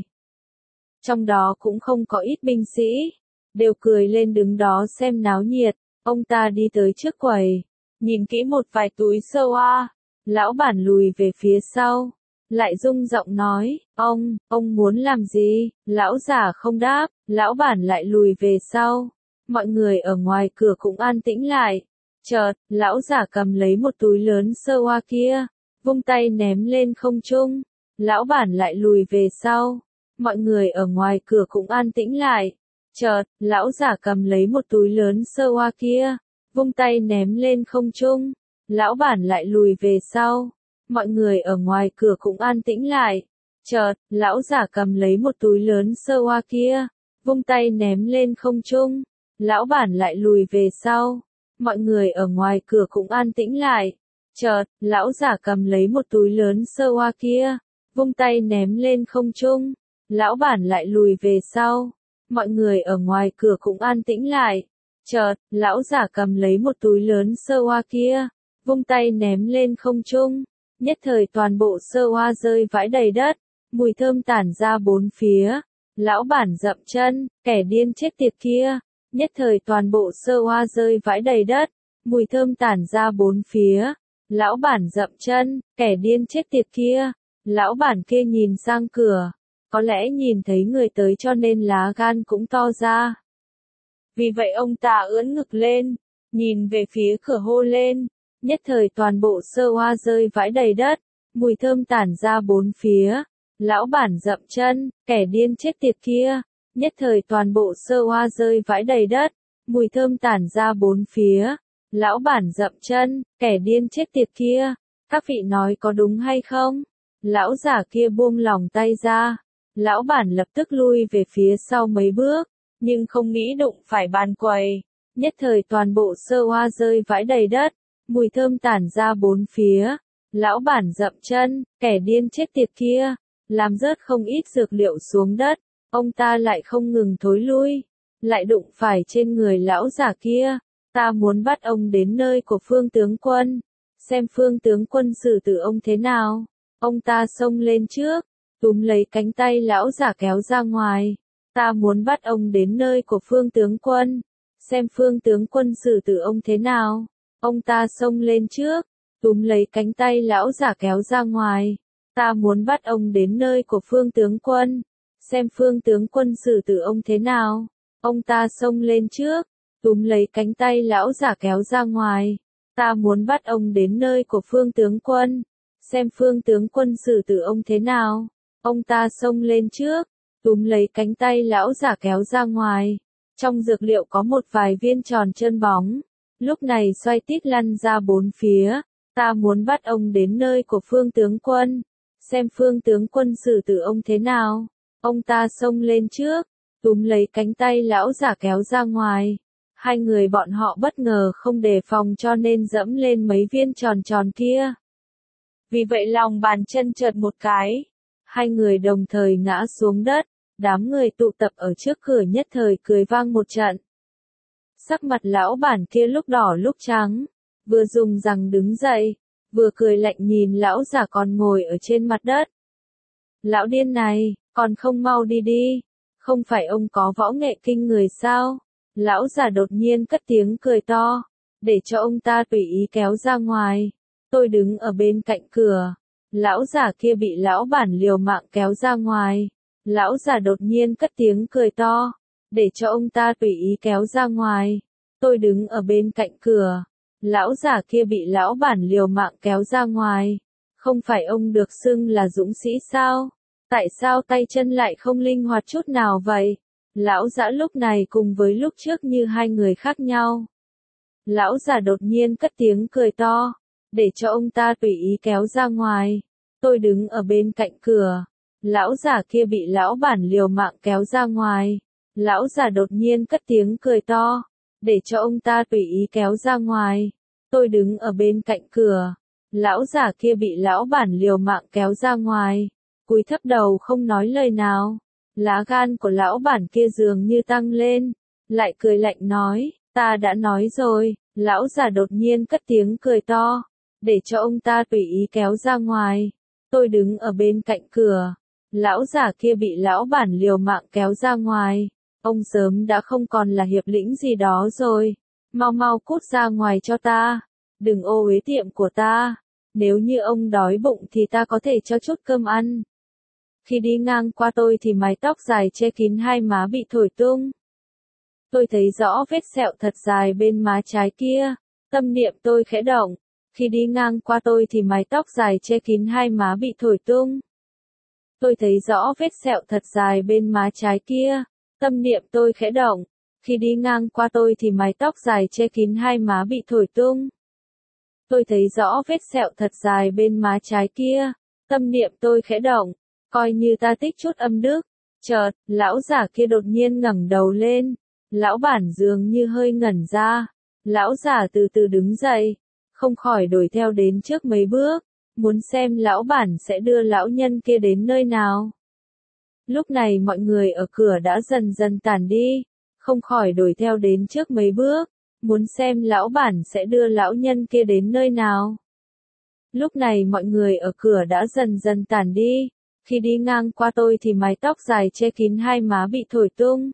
Trong đó cũng không có ít binh sĩ, đều cười lên đứng đó xem náo nhiệt. Ông ta đi tới trước quầy, nhìn kỹ một vài túi sơ hoa, lão bản lùi về phía sau, lại rung giọng nói, ông, ông muốn làm gì? Lão giả không đáp, lão bản lại lùi về sau. Mọi người ở ngoài cửa cũng an tĩnh lại. Chợt, lão giả cầm lấy một túi lớn sơ hoa kia, vung tay ném lên không trung. Lão bản lại lùi về sau. Mọi người ở ngoài cửa cũng an tĩnh lại. Chợt, lão giả cầm lấy một túi lớn sơ hoa kia, vung tay ném lên không trung. Lão bản lại lùi về sau. Mọi người ở ngoài cửa cũng an tĩnh lại. Chợt, lão giả cầm lấy một túi lớn sơ hoa kia, vung tay ném lên không trung. Lão bản lại lùi về sau. Mọi người ở ngoài cửa cũng an tĩnh lại. Chợt, lão giả cầm lấy một túi lớn sơ hoa kia, vung tay ném lên không trung. Lão bản lại lùi về sau. Mọi người ở ngoài cửa cũng an tĩnh lại. Chợt, lão giả cầm lấy một túi lớn sơ hoa kia, vung tay ném lên không trung. Nhất thời toàn bộ sơ hoa rơi vãi đầy đất, mùi thơm tản ra bốn phía. Lão bản dậm chân, kẻ điên chết tiệt kia. Nhất thời toàn bộ sơ hoa rơi vãi đầy đất, mùi thơm tản ra bốn phía. Lão bản dậm chân, kẻ điên chết tiệt kia. Lão bản kia nhìn sang cửa, có lẽ nhìn thấy người tới cho nên lá gan cũng to ra. Vì vậy ông ta ưỡn ngực lên, nhìn về phía cửa hô lên. Nhất thời toàn bộ sơ hoa rơi vãi đầy đất, mùi thơm tản ra bốn phía. Lão bản dậm chân, kẻ điên chết tiệt kia. Nhất thời toàn bộ sơ hoa rơi vãi đầy đất, mùi thơm tản ra bốn phía. Lão bản dậm chân, kẻ điên chết tiệt kia. Các vị nói có đúng hay không? Lão giả kia buông lỏng tay ra. Lão bản lập tức lui về phía sau mấy bước, nhưng không nghĩ đụng phải bàn quầy. Nhất thời toàn bộ sơ hoa rơi vãi đầy đất, mùi thơm tản ra bốn phía. Lão bản dậm chân, kẻ điên chết tiệt kia, làm rớt không ít dược liệu xuống đất. Ông ta lại không ngừng thối lui, lại đụng phải trên người lão giả kia. Ta muốn bắt ông đến nơi của Phương tướng quân, xem Phương tướng quân xử tử ông thế nào. Ông ta xông lên trước, túm lấy cánh tay lão giả kéo ra ngoài. Ta muốn bắt ông đến nơi của Phương tướng quân, xem Phương tướng quân xử tử ông thế nào. Ông ta xông lên trước, túm lấy cánh tay lão giả kéo ra ngoài. Ta muốn bắt ông đến nơi của Phương tướng quân, xem Phương tướng quân xử tử ông thế nào. Ông ta xông lên trước, túm lấy cánh tay lão giả kéo ra ngoài. Ta muốn bắt ông đến nơi của Phương tướng quân, xem Phương tướng quân xử tử ông thế nào. Ông ta xông lên trước, túm lấy cánh tay lão giả kéo ra ngoài. Trong dược liệu có một vài viên tròn trơn bóng, lúc này xoay tít lăn ra bốn phía. Ta muốn bắt ông đến nơi của Phương tướng quân, xem Phương tướng quân xử tử ông thế nào. Ông ta xông lên trước, túm lấy cánh tay lão giả kéo ra ngoài. Hai người bọn họ bất ngờ không đề phòng cho nên dẫm lên mấy viên tròn tròn kia. Vì vậy lòng bàn chân trượt một cái, hai người đồng thời ngã xuống đất. Đám người tụ tập ở trước cửa nhất thời cười vang một trận. Sắc mặt lão bản kia lúc đỏ lúc trắng, vừa dùng rằng đứng dậy, vừa cười lạnh nhìn lão giả còn ngồi ở trên mặt đất. Lão điên này, còn không mau đi đi, không phải ông có võ nghệ kinh người sao? Lão giả đột nhiên cất tiếng cười to, để cho ông ta tùy ý kéo ra ngoài. Tôi đứng ở bên cạnh cửa, lão giả kia bị lão bản liều mạng kéo ra ngoài. Lão giả đột nhiên cất tiếng cười to, để cho ông ta tùy ý kéo ra ngoài. Tôi đứng ở bên cạnh cửa, lão giả kia bị lão bản liều mạng kéo ra ngoài. Không phải ông được xưng là dũng sĩ sao? Tại sao tay chân lại không linh hoạt chút nào vậy? Lão giả lúc này cùng với lúc trước như hai người khác nhau. Lão giả đột nhiên cất tiếng cười to, để cho ông ta tùy ý kéo ra ngoài. Tôi đứng ở bên cạnh cửa, lão giả kia bị lão bản liều mạng kéo ra ngoài. Lão giả đột nhiên cất tiếng cười to, để cho ông ta tùy ý kéo ra ngoài. Tôi đứng ở bên cạnh cửa, lão giả kia bị lão bản liều mạng kéo ra ngoài. Cúi thấp đầu không nói lời nào. Lá gan của lão bản kia dường như tăng lên, lại cười lạnh nói, ta đã nói rồi. Lão giả đột nhiên cất tiếng cười to, để cho ông ta tùy ý kéo ra ngoài. Tôi đứng ở bên cạnh cửa, lão giả kia bị lão bản liều mạng kéo ra ngoài. Ông sớm đã không còn là hiệp lĩnh gì đó rồi, mau mau cút ra ngoài cho ta, đừng ô uế tiệm của ta. Nếu như ông đói bụng thì ta có thể cho chút cơm ăn. Khi đi ngang qua tôi thì mái tóc dài che kín hai má bị thổi tung. Tôi thấy rõ vết sẹo thật dài bên má trái kia, tâm niệm tôi khẽ động. Khi đi ngang qua tôi thì mái tóc dài che kín hai má bị thổi tung. Tôi thấy rõ vết sẹo thật dài bên má trái kia, tâm niệm tôi khẽ động. Khi đi ngang qua tôi thì mái tóc dài che kín hai má bị thổi tung. Tôi thấy rõ vết sẹo thật dài bên má trái kia, tâm niệm tôi khẽ động. Coi như ta tích chút âm đức. Chợt, lão giả kia đột nhiên ngẩng đầu lên. Lão bản dường như hơi ngẩn ra. Lão giả từ từ đứng dậy, không khỏi đuổi theo đến trước mấy bước, muốn xem lão bản sẽ đưa lão nhân kia đến nơi nào. Lúc này mọi người ở cửa đã dần dần tản đi, không khỏi đuổi theo đến trước mấy bước, muốn xem lão bản sẽ đưa lão nhân kia đến nơi nào. Lúc này mọi người ở cửa đã dần dần tản đi. Khi đi ngang qua tôi thì mái tóc dài che kín hai má bị thổi tung.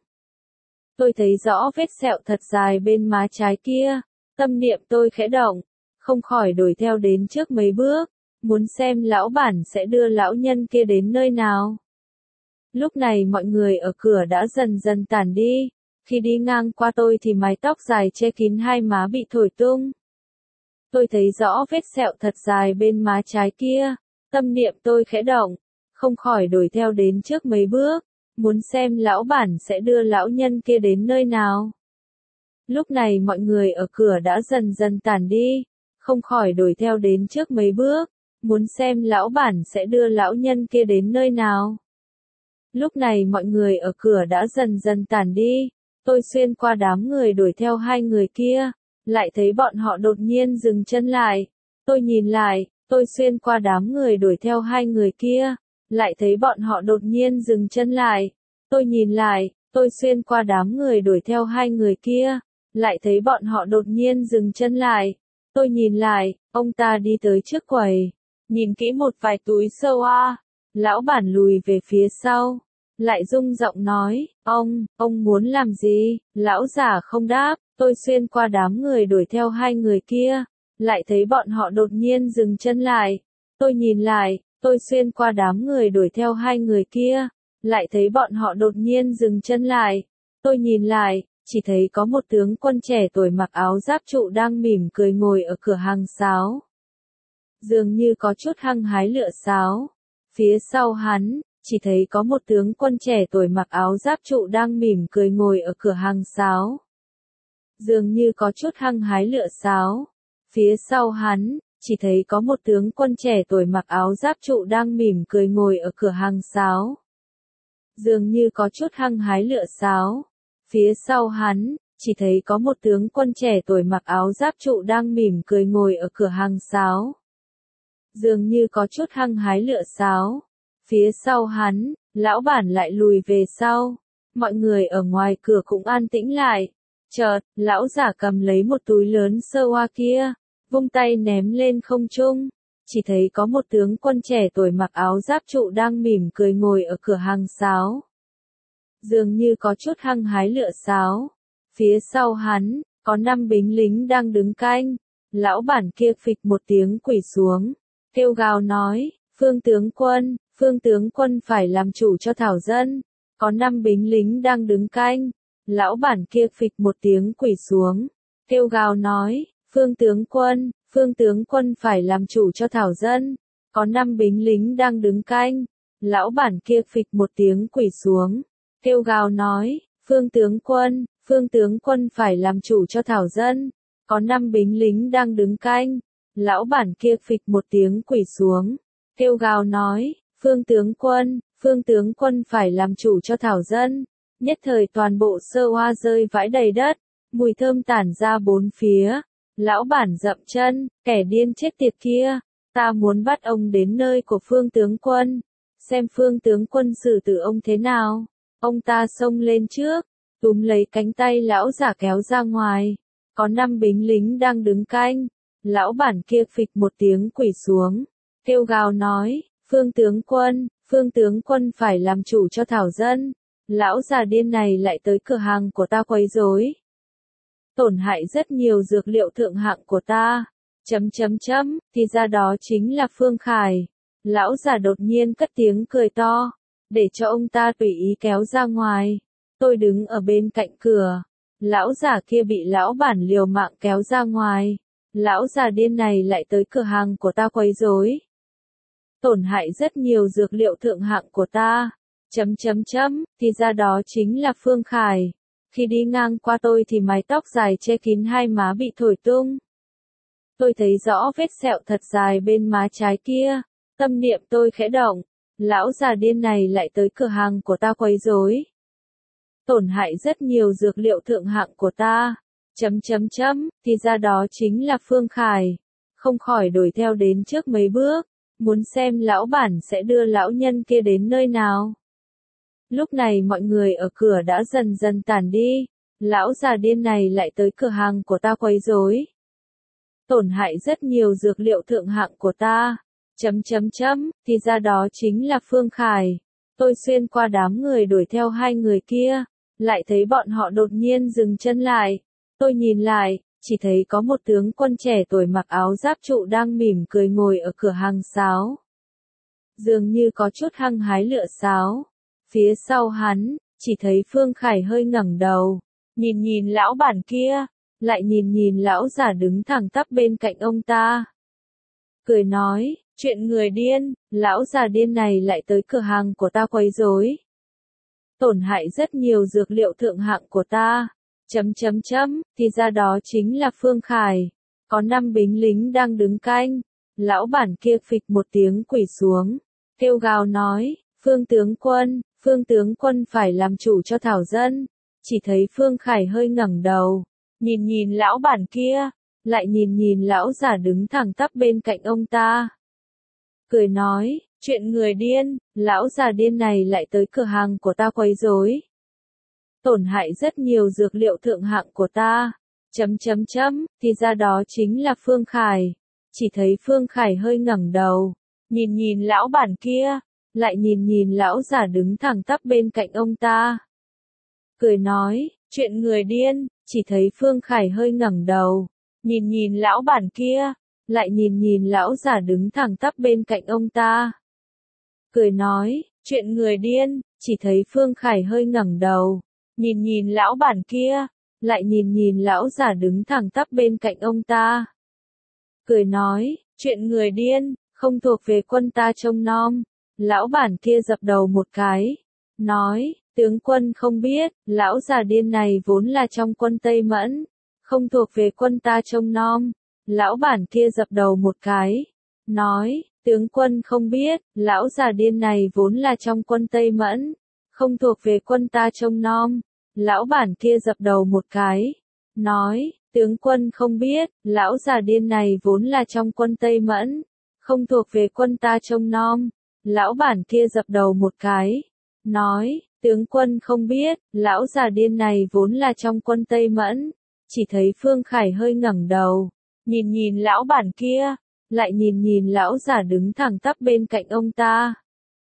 Tôi thấy rõ vết sẹo thật dài bên má trái kia, tâm niệm tôi khẽ động, không khỏi đuổi theo đến trước mấy bước, muốn xem lão bản sẽ đưa lão nhân kia đến nơi nào. Lúc này mọi người ở cửa đã dần dần tản đi. Khi đi ngang qua tôi thì mái tóc dài che kín hai má bị thổi tung. Tôi thấy rõ vết sẹo thật dài bên má trái kia, tâm niệm tôi khẽ động, không khỏi đuổi theo đến trước mấy bước, muốn xem lão bản sẽ đưa lão nhân kia đến nơi nào. Lúc này mọi người ở cửa đã dần dần tản đi, không khỏi đuổi theo đến trước mấy bước, muốn xem lão bản sẽ đưa lão nhân kia đến nơi nào. Lúc này mọi người ở cửa đã dần dần tản đi, tôi xuyên qua đám người đuổi theo hai người kia, lại thấy bọn họ đột nhiên dừng chân lại. Tôi nhìn lại, tôi xuyên qua đám người đuổi theo hai người kia, lại thấy bọn họ đột nhiên dừng chân lại. Tôi nhìn lại, tôi xuyên qua đám người đuổi theo hai người kia, lại thấy bọn họ đột nhiên dừng chân lại. Tôi nhìn lại, ông ta đi tới trước quầy, nhìn kỹ một vài túi sơ hoa. Lão bản lùi về phía sau, lại rung giọng nói, ông, ông muốn làm gì? Lão giả không đáp. Tôi xuyên qua đám người đuổi theo hai người kia, lại thấy bọn họ đột nhiên dừng chân lại. Tôi nhìn lại, tôi xuyên qua đám người đuổi theo hai người kia, lại thấy bọn họ đột nhiên dừng chân lại. Tôi nhìn lại, chỉ thấy có một tướng quân trẻ tuổi mặc áo giáp trụ đang mỉm cười ngồi ở cửa hàng sáo. Dường như có chút hăng hái lựa sáo. Phía sau hắn, chỉ thấy có một tướng quân trẻ tuổi mặc áo giáp trụ đang mỉm cười ngồi ở cửa hàng sáo. Dường như có chút hăng hái lựa sáo. Phía sau hắn, chỉ thấy có một tướng quân trẻ tuổi mặc áo giáp trụ đang mỉm cười ngồi ở cửa hàng sáo. Dường như có chút hăng hái lựa sáo. Phía sau hắn, chỉ thấy có một tướng quân trẻ tuổi mặc áo giáp trụ đang mỉm cười ngồi ở cửa hàng sáo. Dường như có chút hăng hái lựa sáo. Phía sau hắn, lão bản lại lùi về sau. Mọi người ở ngoài cửa cũng an tĩnh lại. Chợt, lão giả cầm lấy một túi lớn sơ hoa kia, vung tay ném lên không trung. Chỉ thấy có một tướng quân trẻ tuổi mặc áo giáp trụ đang mỉm cười ngồi ở cửa hàng sáo. Dường như có chút hăng hái lựa sáo. Phía sau hắn, có năm binh lính đang đứng canh. Lão bản kia phịch một tiếng quỳ xuống, kêu gào nói, Phương tướng quân, Phương tướng quân phải làm chủ cho thảo dân. Có năm binh lính đang đứng canh. Lão bản kia phịch một tiếng quỳ xuống, kêu gào nói, Phương tướng quân, Phương tướng quân phải làm chủ cho thảo dân. Có năm binh lính đang đứng canh. Lão bản kia phịch một tiếng quỳ xuống, kêu gào nói, Phương tướng quân, Phương tướng quân phải làm chủ cho thảo dân. Có năm binh lính đang đứng canh. Lão bản kia phịch một tiếng quỳ xuống, kêu gào nói, Phương tướng quân, Phương tướng quân phải làm chủ cho thảo dân. Nhất thời toàn bộ sơ hoa rơi vãi đầy đất, mùi thơm tản ra bốn phía. Lão bản dậm chân, kẻ điên chết tiệt kia, ta muốn bắt ông đến nơi của Phương tướng quân, xem Phương tướng quân xử tử ông thế nào. Ông ta xông lên trước, túm lấy cánh tay lão giả kéo ra ngoài. Có năm binh lính đang đứng canh. Lão bản kia phịch một tiếng quỳ xuống, kêu gào nói, Phương tướng quân, Phương tướng quân phải làm chủ cho thảo dân. Lão già điên này lại tới cửa hàng của ta quấy rối, tổn hại rất nhiều dược liệu thượng hạng của ta. Chấm chấm chấm, thì ra đó chính là Phương Khải. Lão già đột nhiên cất tiếng cười to, để cho ông ta tùy ý kéo ra ngoài. Tôi đứng ở bên cạnh cửa. Lão già kia bị lão bản liều mạng kéo ra ngoài. Lão già điên này lại tới cửa hàng của ta quấy rối, tổn hại rất nhiều dược liệu thượng hạng của ta. Chấm chấm chấm, thì ra đó chính là Phương Khải. Khi đi ngang qua tôi thì mái tóc dài che kín hai má bị thổi tung. Tôi thấy rõ vết sẹo thật dài bên má trái kia. Tâm niệm tôi khẽ động. Lão già điên này lại tới cửa hàng của ta quấy rối, tổn hại rất nhiều dược liệu thượng hạng của ta. Chấm chấm chấm, thì ra đó chính là Phương Khải. Không khỏi đuổi theo đến trước mấy bước, muốn xem lão bản sẽ đưa lão nhân kia đến nơi nào. Lúc này mọi người ở cửa đã dần dần tản đi. Lão già điên này lại tới cửa hàng của ta quấy rối, tổn hại rất nhiều dược liệu thượng hạng của ta. Chấm chấm chấm, thì ra đó chính là Phương Khải. Tôi xuyên qua đám người đuổi theo hai người kia, lại thấy bọn họ đột nhiên dừng chân lại. Tôi nhìn lại, chỉ thấy có một tướng quân trẻ tuổi mặc áo giáp trụ đang mỉm cười ngồi ở cửa hàng sáo. Dường như có chút hăng hái lựa sáo. Phía sau hắn, chỉ thấy Phương Khải hơi ngẩng đầu, nhìn nhìn lão bản kia, lại nhìn nhìn lão giả đứng thẳng tắp bên cạnh ông ta. Cười nói, chuyện người điên, lão già điên này lại tới cửa hàng của ta quấy rối, tổn hại rất nhiều dược liệu thượng hạng của ta. Chấm chấm chấm, thì ra đó chính là Phương Khải. Có năm binh lính đang đứng canh. Lão bản kia phịch một tiếng quỳ xuống, kêu gào nói, Phương tướng quân, Phương tướng quân phải làm chủ cho thảo dân. Chỉ thấy Phương Khải hơi ngẩng đầu, nhìn nhìn lão bản kia, lại nhìn nhìn lão giả đứng thẳng tắp bên cạnh ông ta. Cười nói, chuyện người điên, lão già điên này lại tới cửa hàng của ta quấy rối, tổn hại rất nhiều dược liệu thượng hạng của ta. Chấm chấm chấm, thì ra đó chính là Phương Khải. Chỉ thấy Phương Khải hơi ngẩng đầu, nhìn nhìn lão bản kia, lại nhìn nhìn lão giả đứng thẳng tắp bên cạnh ông ta. Cười nói, chuyện người điên. Chỉ thấy Phương Khải hơi ngẩng đầu, nhìn nhìn lão bản kia, lại nhìn nhìn lão giả đứng thẳng tắp bên cạnh ông ta. Cười nói, chuyện người điên. Chỉ thấy Phương Khải hơi ngẩng đầu, nhìn nhìn lão bản kia, lại nhìn nhìn lão giả đứng thẳng tắp bên cạnh ông ta. Cười nói, chuyện người điên, không thuộc về quân ta trông nom. Lão bản kia dập đầu một cái, nói, tướng quân không biết, lão già điên này vốn là trong quân Tây Mẫn, không thuộc về quân ta trông nom. Lão bản kia dập đầu một cái, nói, tướng quân không biết, lão già điên này vốn là trong quân Tây Mẫn, không thuộc về quân ta trông nom. Lão bản kia dập đầu một cái, nói, tướng quân không biết, lão già điên này vốn là trong quân Tây Mẫn, không thuộc về quân ta trông nom. Lão bản kia dập đầu một cái, nói, tướng quân không biết, lão già điên này vốn là trong quân Tây Mẫn. Chỉ thấy Phương Khải hơi ngẩng đầu, nhìn nhìn lão bản kia, lại nhìn nhìn lão già đứng thẳng tắp bên cạnh ông ta.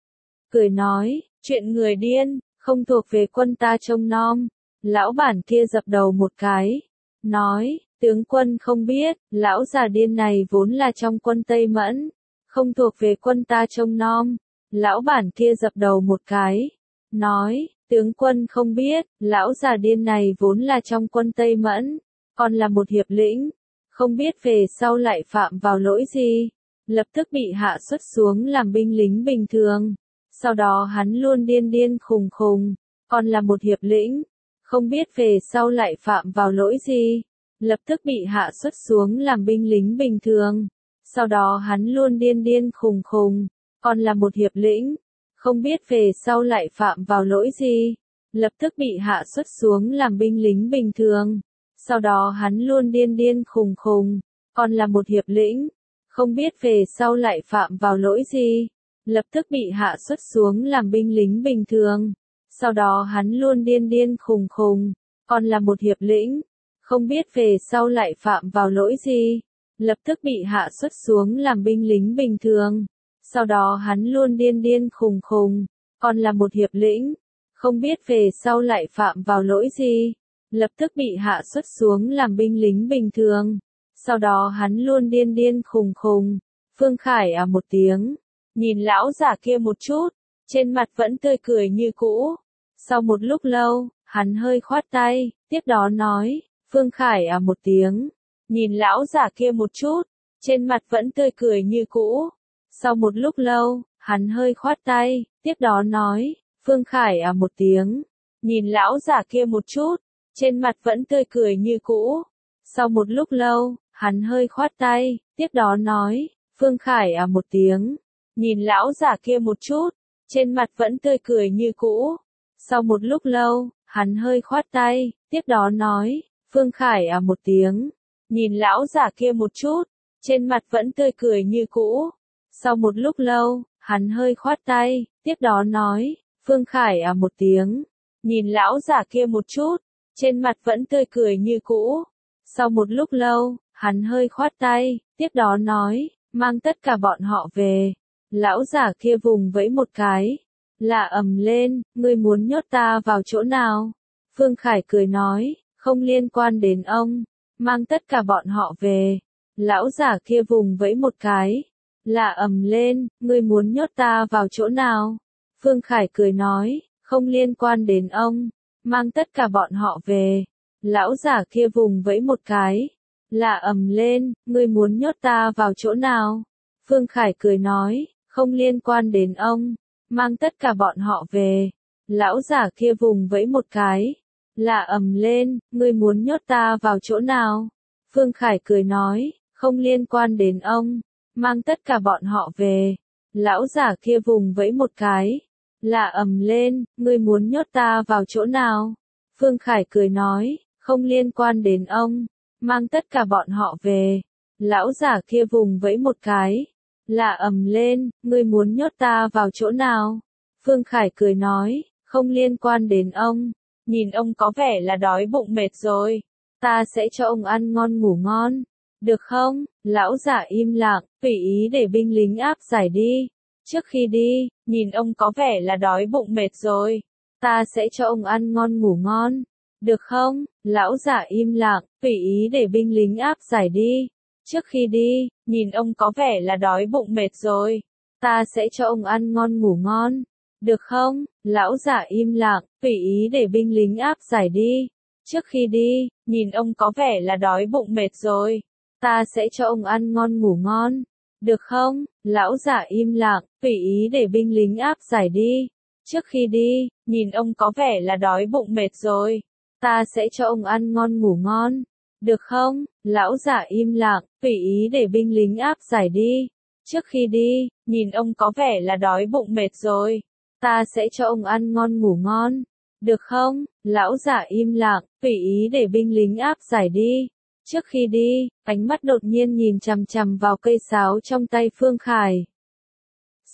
Cười nói, chuyện người điên, không thuộc về quân ta trông nom. Lão bản kia dập đầu một cái, nói, tướng quân không biết, lão già điên này vốn là trong quân Tây Mẫn, không thuộc về quân ta trông nom. Lão bản kia dập đầu một cái, nói, tướng quân không biết, lão già điên này vốn là trong quân Tây Mẫn, còn là một hiệp lĩnh, không biết về sau lại phạm vào lỗi gì, lập tức bị hạ xuất xuống làm binh lính bình thường. Sau đó hắn luôn điên điên khùng khùng, còn là một hiệp lĩnh, không biết về sau lại phạm vào lỗi gì, lập tức bị hạ xuất xuống làm binh lính bình thường. Sau đó hắn luôn điên điên khùng khùng, còn là một hiệp lĩnh, không biết về sau lại phạm vào lỗi gì, lập tức bị hạ xuất xuống làm binh lính bình thường. Sau đó hắn luôn điên điên khùng khùng, còn là một hiệp lĩnh, không biết về sau lại phạm vào lỗi gì, lập tức bị hạ xuất xuống làm binh lính bình thường. Sau đó hắn luôn điên điên khùng khùng, còn là một hiệp lĩnh, không biết về sau lại phạm vào lỗi gì, lập tức bị hạ xuất xuống làm binh lính bình thường. Sau đó hắn luôn điên điên khùng khùng, còn là một hiệp lĩnh, không biết về sau lại phạm vào lỗi gì, lập tức bị hạ xuất xuống làm binh lính bình thường. Sau đó hắn luôn điên điên khùng khùng. Phương Khải à một tiếng, nhìn lão già kia một chút, trên mặt vẫn tươi cười như cũ. Sau một lúc lâu, hắn hơi khoát tay, tiếp đó nói, Phương Khải à một tiếng, nhìn lão già kia một chút, trên mặt vẫn tươi cười như cũ. Sau một lúc lâu, hắn hơi khoát tay, tiếp đó nói, Phương Khải à một tiếng, nhìn lão già kia một chút, trên mặt vẫn tươi cười như cũ. Sau một lúc lâu, hắn hơi khoát tay, tiếp đó nói, Phương Khải à một tiếng, nhìn lão già kia một chút, trên mặt vẫn tươi cười như cũ. Sau một lúc lâu, hắn hơi khoát tay, tiếp đó nói, Phương Khải à một tiếng, nhìn lão già kia một chút, trên mặt vẫn tươi cười như cũ. Sau một lúc lâu, hắn hơi khoát tay, tiếp đó nói, Phương Khải à một tiếng, nhìn lão già kia một chút, trên mặt vẫn tươi cười như cũ. Sau một lúc lâu, hắn hơi khoát tay, tiếp đó nói, mang tất cả bọn họ về. Lão già kia vùng vẫy một cái, là ầm lên, ngươi muốn nhốt ta vào chỗ nào? Phương Khải cười nói, không liên quan đến ông, mang tất cả bọn họ về. Lão già kia vùng vẫy một cái, là ầm lên, ngươi muốn nhốt ta vào chỗ nào? Phương Khải cười nói, không liên quan đến ông, mang tất cả bọn họ về. Lão già kia vùng vẫy một cái, là ầm lên, ngươi muốn nhốt ta vào chỗ nào? Phương Khải cười nói, không liên quan đến ông, mang tất cả bọn họ về. Lão già kia vùng vẫy một cái, là ầm lên, ngươi muốn nhốt ta vào chỗ nào? Phương Khải cười nói, không liên quan đến ông, mang tất cả bọn họ về. Lão già kia vùng vẫy một cái, là ầm lên, ngươi muốn nhốt ta vào chỗ nào? Phương Khải cười nói, không liên quan đến ông, mang tất cả bọn họ về. Lão già kia vùng vẫy một cái, là ầm lên, ngươi muốn nhốt ta vào chỗ nào? Phương Khải cười nói, không liên quan đến ông, nhìn ông có vẻ là đói bụng mệt rồi, ta sẽ cho ông ăn ngon ngủ ngon, được không? Lão già im lặng, tùy ý để binh lính áp giải đi. Trước khi đi, nhìn ông có vẻ là đói bụng mệt rồi, ta sẽ cho ông ăn ngon ngủ ngon, được không? Lão già im lặng, tùy ý để binh lính áp giải đi. Trước khi đi, nhìn ông có vẻ là đói bụng mệt rồi, ta sẽ cho ông ăn ngon ngủ ngon, được không? Lão già im lặng, tùy ý để binh lính áp giải đi. Trước khi đi, nhìn ông có vẻ là đói bụng mệt rồi, ta sẽ cho ông ăn ngon ngủ ngon, được không? Lão già im lặng, tùy ý để binh lính áp giải đi. Trước khi đi, nhìn ông có vẻ là đói bụng mệt rồi, ta sẽ cho ông ăn ngon ngủ ngon, được không? Lão già im lặng, tùy ý để binh lính áp giải đi. Trước khi đi, nhìn ông có vẻ là đói bụng mệt rồi, ta sẽ cho ông ăn ngon ngủ ngon, được không? Lão già im lặng, tùy ý để binh lính áp giải đi. Trước khi đi, ánh mắt đột nhiên nhìn chằm chằm vào cây sáo trong tay Phương Khải.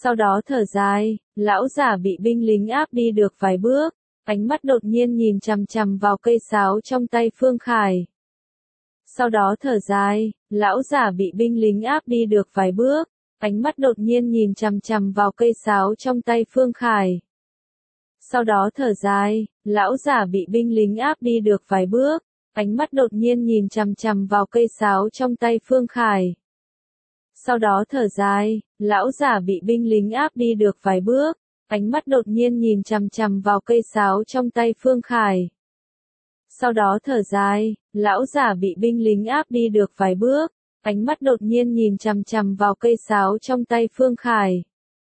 Sau đó thở dài, lão giả bị binh lính áp đi được vài bước, ánh mắt đột nhiên nhìn chằm chằm vào cây sáo trong tay Phương Khải. Sau đó thở dài, lão giả bị binh lính áp đi được vài bước, ánh mắt đột nhiên nhìn chằm chằm vào cây sáo trong tay Phương Khải. Sau đó thở dài, lão giả bị binh lính áp đi được vài bước, ánh mắt đột nhiên nhìn chằm chằm vào cây sáo trong tay Phương Khải. Sau đó thở dài, lão giả bị binh lính áp đi được vài bước, ánh mắt đột nhiên nhìn chằm chằm vào cây sáo trong tay Phương Khải. Sau đó thở dài, lão giả bị binh lính áp đi được vài bước, ánh mắt đột nhiên nhìn chằm chằm vào cây sáo trong tay Phương Khải.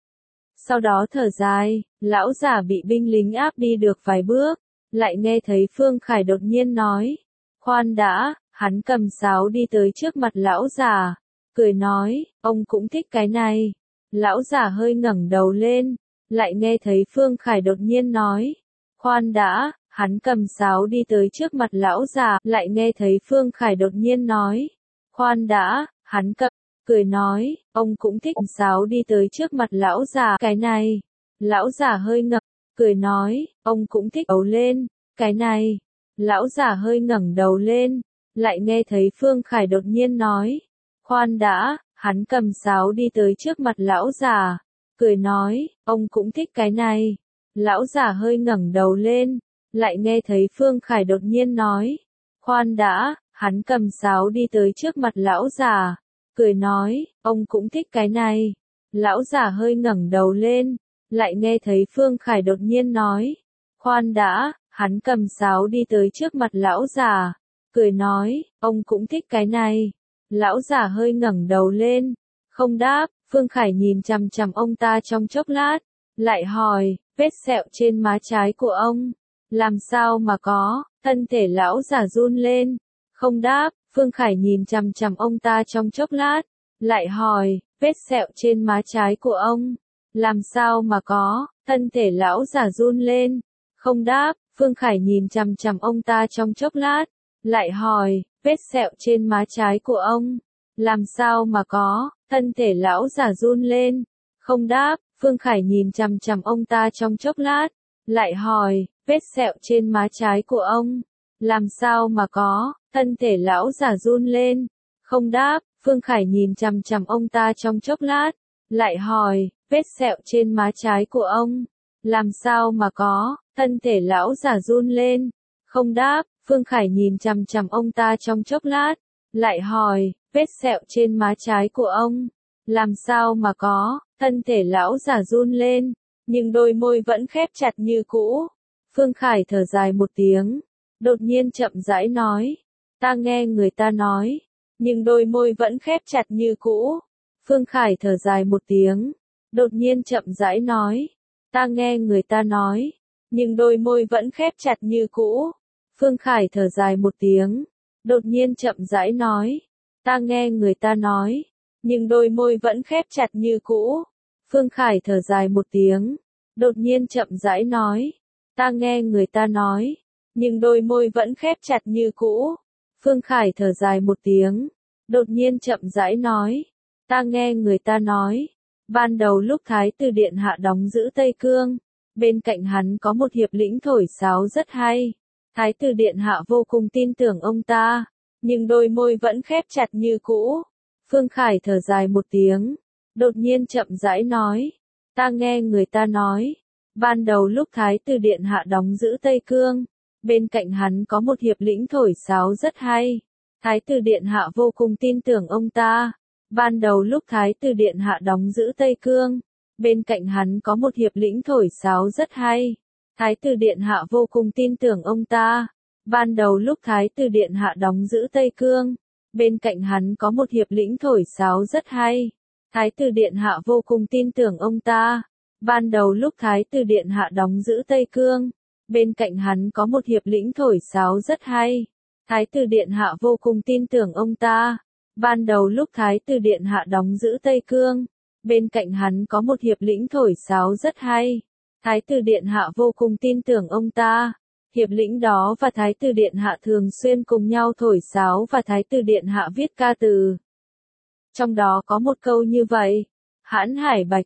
Sau đó thở dài, lão giả bị binh lính áp đi được vài bước, lại nghe thấy Phương Khải đột nhiên nói, khoan đã, hắn cầm sáo đi tới trước mặt lão giả, cười nói, ông cũng thích cái này. Lão giả hơi ngẩng đầu lên, lại nghe thấy Phương Khải đột nhiên nói, khoan đã, hắn cầm sáo đi tới trước mặt lão già, lại nghe thấy Phương Khải đột nhiên nói, khoan đã, hắn cầm, cười nói, ông cũng thích sáo đi tới trước mặt lão già, cái này. Lão già hơi ngẩng, cười nói, ông cũng thích đầu lên, cái này. Lão già hơi ngẩng đầu lên, lại nghe thấy Phương Khải đột nhiên nói, khoan đã, hắn cầm sáo đi tới trước mặt lão già, cười nói, ông cũng thích cái này. Lão già hơi ngẩng đầu lên, lại nghe thấy Phương Khải đột nhiên nói, khoan đã, hắn cầm sáo đi tới trước mặt lão già, cười nói, ông cũng thích cái này. Lão già hơi ngẩng đầu lên, lại nghe thấy Phương Khải đột nhiên nói, khoan đã, hắn cầm sáo đi tới trước mặt lão già, cười nói, ông cũng thích cái này. Lão già hơi ngẩng đầu lên, không đáp. Phương Khải nhìn chằm chằm ông ta trong chốc lát, lại hỏi, vết sẹo trên má trái của ông, làm sao mà có? Thân thể lão già run lên, không đáp. Phương Khải nhìn chằm chằm ông ta trong chốc lát, lại hỏi, vết sẹo trên má trái của ông, làm sao mà có? Thân thể lão già run lên, không đáp. Phương Khải nhìn chằm chằm ông ta trong chốc lát, lại hỏi, vết sẹo trên má trái của ông, làm sao mà có? Thân thể lão già run lên, không đáp. Phương Khải nhìn chằm chằm ông ta trong chốc lát, lại hỏi, vết sẹo trên má trái của ông, làm sao mà có? Thân thể lão già run lên, không đáp. Phương Khải nhìn chằm chằm ông ta trong chốc lát, lại hỏi, vết sẹo trên má trái của ông, làm sao mà có? Thân thể lão già run lên, không đáp. Phương Khải nhìn chằm chằm ông ta trong chốc lát, lại hỏi, vết sẹo trên má trái của ông, làm sao mà có? Thân thể lão già run lên, nhưng đôi môi vẫn khép chặt như cũ. Phương Khải thở dài một tiếng, đột nhiên chậm rãi nói, ta nghe người ta nói, nhưng đôi môi vẫn khép chặt như cũ. Phương Khải thở dài một tiếng, đột nhiên chậm rãi nói, ta nghe người ta nói, nhưng đôi môi vẫn khép chặt như cũ. Phương Khải thở dài một tiếng, đột nhiên chậm rãi nói, ta nghe người ta nói, nhưng đôi môi vẫn khép chặt như cũ. Phương Khải thở dài một tiếng, đột nhiên chậm rãi nói, ta nghe người ta nói, nhưng đôi môi vẫn khép chặt như cũ. Phương Khải thở dài một tiếng, đột nhiên chậm rãi nói, ta nghe người ta nói, ban đầu lúc Thái tử Điện Hạ đóng giữ Tây Cương, bên cạnh hắn có một hiệp lĩnh thổi sáo rất hay. Thái tử Điện Hạ vô cùng tin tưởng ông ta, nhưng đôi môi vẫn khép chặt như cũ. Phương Khải thở dài một tiếng, đột nhiên chậm rãi nói, ta nghe người ta nói, ban đầu lúc Thái tử Điện Hạ đóng giữ Tây Cương, bên cạnh hắn có một hiệp lĩnh thổi sáo rất hay. Thái tử Điện Hạ vô cùng tin tưởng ông ta, ban đầu lúc Thái tử Điện Hạ đóng giữ Tây Cương, bên cạnh hắn có một hiệp lĩnh thổi sáo rất hay. Thái tử Điện Hạ vô cùng tin tưởng ông ta, ban đầu lúc Thái tử Điện Hạ đóng giữ Tây Cương, bên cạnh hắn có một hiệp lĩnh thổi sáo rất hay. Thái tử Điện Hạ vô cùng tin tưởng ông ta, ban đầu lúc Thái tử Điện Hạ đóng giữ Tây Cương, bên cạnh hắn có một hiệp lĩnh thổi sáo rất hay. Thái tử Điện Hạ vô cùng tin tưởng ông ta, ban đầu lúc Thái tử Điện Hạ đóng giữ Tây Cương, bên cạnh hắn có một hiệp lĩnh thổi sáo rất hay. Thái tử Điện Hạ vô cùng tin tưởng ông ta, hiệp lĩnh đó và Thái tử Điện Hạ thường xuyên cùng nhau thổi sáo và Thái tử Điện Hạ viết ca từ. Trong đó có một câu như vậy, hãn hải bạch cốt,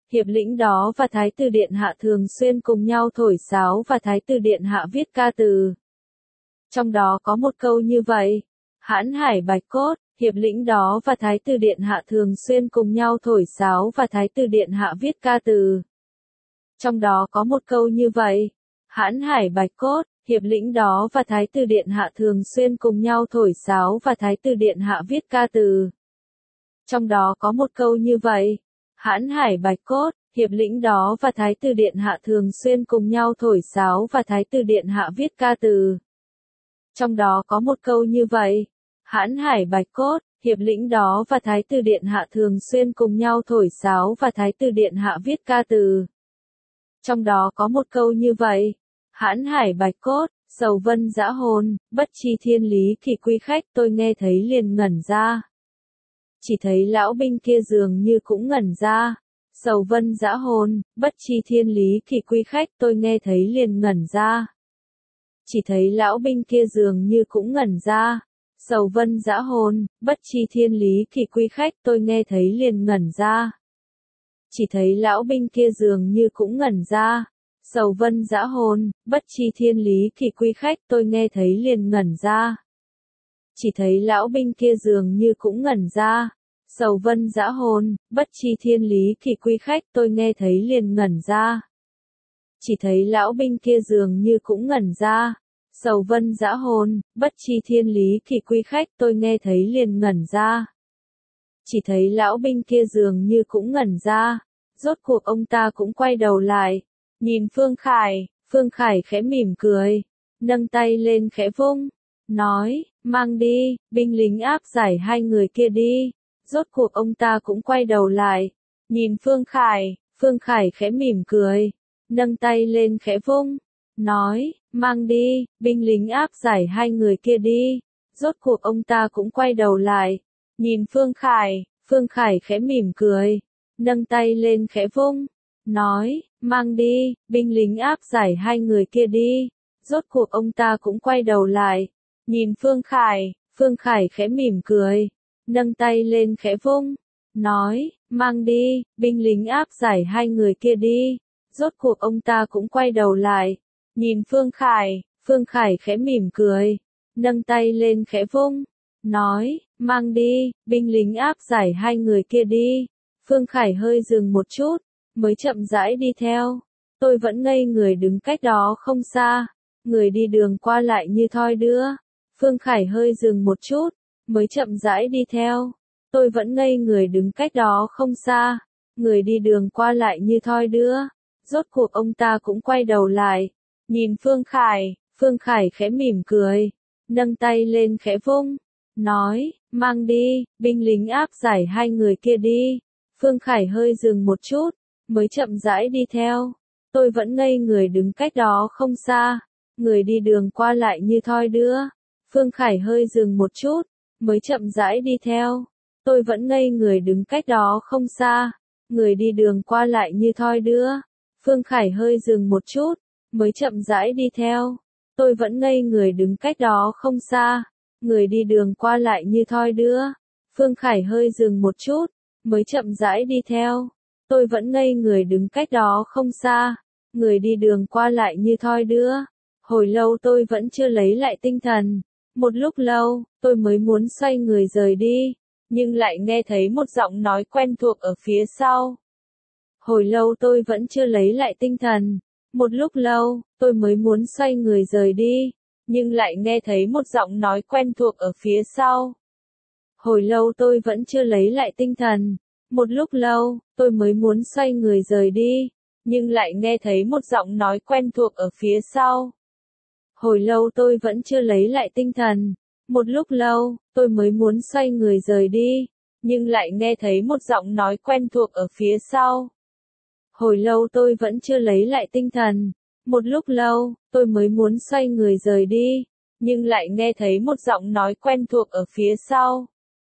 hiệp lĩnh đó và Thái tử Điện Hạ thường xuyên cùng nhau thổi sáo và Thái tử Điện Hạ viết ca từ. Trong đó có một câu như vậy, hãn hải bạch cốt, hiệp lĩnh đó và Thái tử Điện Hạ thường xuyên cùng nhau thổi sáo và Thái tử Điện Hạ viết ca từ. Trong đó có một câu như vậy, hãn hải bạch cốt, hiệp lĩnh đó và Thái tử Điện Hạ thường xuyên cùng nhau thổi sáo và Thái tử Điện Hạ viết ca từ. Trong đó có một câu như vậy, hãn hải bạch cốt, hiệp lĩnh đó và Thái tử Điện Hạ thường xuyên cùng nhau thổi sáo và Thái tử Điện Hạ viết ca từ. Trong đó có một câu như vậy, hãn hải bạch cốt, hiệp lĩnh đó và Thái tử Điện Hạ thường xuyên cùng nhau thổi sáo và Thái tử Điện Hạ viết ca từ. Trong đó có một câu như vậy, hãn hải bạch cốt, sầu vân dã hồn, bất chi thiên lý kỳ quy khách, tôi nghe thấy liền ngẩn ra. Chỉ thấy lão binh kia dường như cũng ngẩn ra. Sầu vân dã hồn, bất chi thiên lý kỳ quy khách, tôi nghe thấy liền ngẩn ra. Chỉ thấy lão binh kia dường như cũng ngẩn ra. Sầu vân dã hồn, bất chi thiên lý kỳ quy khách, tôi nghe thấy liền ngẩn ra. Chỉ thấy lão binh kia dường như cũng ngẩn ra. Sầu vân dã hồn, bất chi thiên lý kỳ quy khách, tôi nghe thấy liền ngẩn ra. Chỉ thấy lão binh kia dường như cũng ngẩn ra. Sầu vân dã hồn, bất chi thiên lý kỳ quy khách, tôi nghe thấy liền ngẩn ra. Chỉ thấy lão binh kia dường như cũng ngẩn ra. Sầu vân dã hồn, bất chi thiên lý kỳ quy khách, tôi nghe thấy liền ngẩn ra. Chỉ thấy lão binh kia dường như cũng ngẩn ra. Rốt cuộc ông ta cũng quay đầu lại. Nhìn Phương Khải, Phương Khải khẽ mỉm cười. Nâng tay lên khẽ vung. Nói, mang đi, binh lính áp giải hai người kia đi. Rốt cuộc ông ta cũng quay đầu lại. Nhìn Phương Khải, Phương Khải khẽ mỉm cười. Nâng tay lên khẽ vung. Nói, mang đi, binh lính áp giải hai người kia đi. Rốt cuộc ông ta cũng quay đầu lại. Nhìn Phương Khải, Phương Khải khẽ mỉm cười. Nâng tay lên khẽ vung. Nói, mang đi, binh lính áp giải hai người kia đi. Rốt cuộc ông ta cũng quay đầu lại. Nhìn Phương Khải, Phương Khải khẽ mỉm cười. Nâng tay lên khẽ vung. Nói, mang đi, binh lính áp giải hai người kia đi. Rốt cuộc ông ta cũng quay đầu lại. Nhìn Phương Khải, Phương Khải khẽ mỉm cười. Nâng tay lên khẽ vung. Nói, mang đi, binh lính áp giải hai người kia đi. Phương Khải hơi dừng một chút, mới chậm rãi đi theo. Tôi vẫn ngây người đứng cách đó không xa. Người đi đường qua lại như thoi đưa. Phương Khải hơi dừng một chút, mới chậm rãi đi theo. Tôi vẫn ngây người đứng cách đó không xa. Người đi đường qua lại như thoi đưa. Rốt cuộc ông ta cũng quay đầu lại. Nhìn Phương Khải, Phương Khải khẽ mỉm cười. Nâng tay lên khẽ vung. Nói, mang đi, binh lính áp giải hai người kia đi. Phương Khải hơi dừng một chút, mới chậm rãi đi theo. Tôi vẫn ngây người đứng cách đó không xa. Người đi đường qua lại như thoi đưa. Phương Khải hơi dừng một chút, mới chậm rãi đi theo. Tôi vẫn ngây người đứng cách đó không xa. Người đi đường qua lại như thoi đưa. Phương Khải hơi dừng một chút, mới chậm rãi đi theo. Tôi vẫn ngây người đứng cách đó không xa. Người đi đường qua lại như thoi đưa. Phương Khải hơi dừng một chút, mới chậm rãi đi theo. Tôi vẫn ngây người đứng cách đó không xa. Người đi đường qua lại như thoi đưa. Hồi lâu tôi vẫn chưa lấy lại tinh thần. Một lúc lâu, tôi mới muốn xoay người rời đi, nhưng lại nghe thấy một giọng nói quen thuộc ở phía sau. Hồi lâu tôi vẫn chưa lấy lại tinh thần. Một lúc lâu, tôi mới muốn xoay người rời đi, nhưng lại nghe thấy một giọng nói quen thuộc ở phía sau. Hồi lâu tôi vẫn chưa lấy lại tinh thần. Một lúc lâu, tôi mới muốn xoay người rời đi, nhưng lại nghe thấy một giọng nói quen thuộc ở phía sau. Hồi lâu tôi vẫn chưa lấy lại tinh thần. Một lúc lâu, tôi mới muốn xoay người rời đi, nhưng lại nghe thấy một giọng nói quen thuộc ở phía sau. Hồi lâu tôi vẫn chưa lấy lại tinh thần. Một lúc lâu, tôi mới muốn xoay người rời đi, nhưng lại nghe thấy một giọng nói quen thuộc ở phía sau.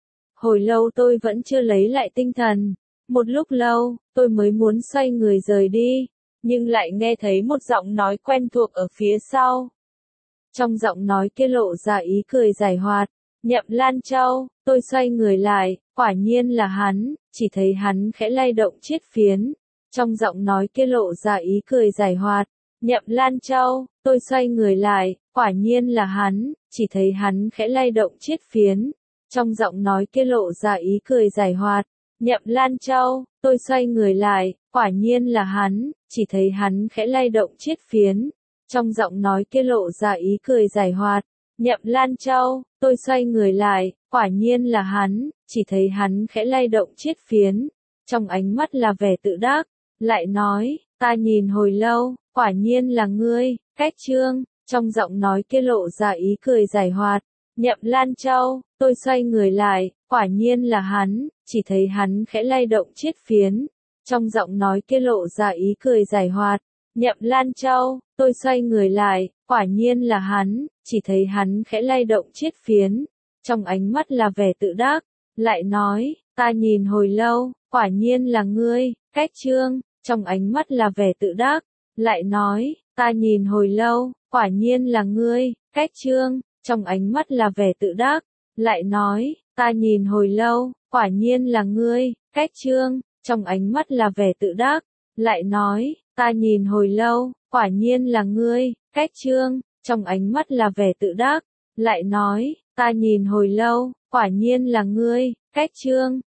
Hồi lâu tôi vẫn chưa lấy lại tinh thần. Một lúc lâu, tôi mới muốn xoay người rời đi, nhưng lại nghe thấy một giọng nói quen thuộc ở phía sau. Trong giọng nói kia lộ ra ý cười giải hoạt. Nhậm Lan Châu, tôi xoay người lại, quả nhiên là hắn, chỉ thấy hắn khẽ lay động chiếc phiến. trong giọng nói kia lộ ra ý cười giảo hoạt. Nhậm Lan Châu, tôi xoay người lại, quả nhiên là hắn, chỉ thấy hắn khẽ lay động chiếc phiến, trong giọng nói kia lộ ra ý cười giảo hoạt. Nhậm Lan Châu, tôi xoay người lại, quả nhiên là hắn, chỉ thấy hắn khẽ lay động chiếc phiến, trong giọng nói kia lộ ra ý cười giảo hoạt. Nhậm Lan Châu, tôi xoay người lại, quả nhiên là hắn, chỉ thấy hắn khẽ lay động chiếc phiến, trong ánh mắt là vẻ tự đắc, lại nói, ta nhìn hồi lâu, quả nhiên là ngươi, Cách Trương, trong giọng nói kia lộ ra ý cười giảo hoạt. Nhậm Lan Châu, tôi xoay người lại, quả nhiên là hắn, chỉ thấy hắn khẽ lay động chiếc phiến, trong giọng nói kia lộ ra ý cười giảo hoạt. Nhậm Lan Châu, tôi xoay người lại, quả nhiên là hắn, chỉ thấy hắn khẽ lay động chiếc phiến, trong ánh mắt là vẻ tự đắc, lại nói, ta nhìn hồi lâu, quả nhiên là ngươi, Cách Trương, trong ánh mắt là vẻ tự đắc, lại nói, ta nhìn hồi lâu, quả nhiên là ngươi, Cách Trương, trong ánh mắt là vẻ tự đắc, lại nói, ta nhìn hồi lâu, quả nhiên là ngươi, Cách Trương, trong ánh mắt là vẻ tự đắc, lại nói, ta nhìn hồi lâu, quả nhiên là ngươi, Cách Trương, trong ánh mắt là vẻ tự đắc, lại nói, ta nhìn hồi lâu, quả nhiên là ngươi, Cách Trương,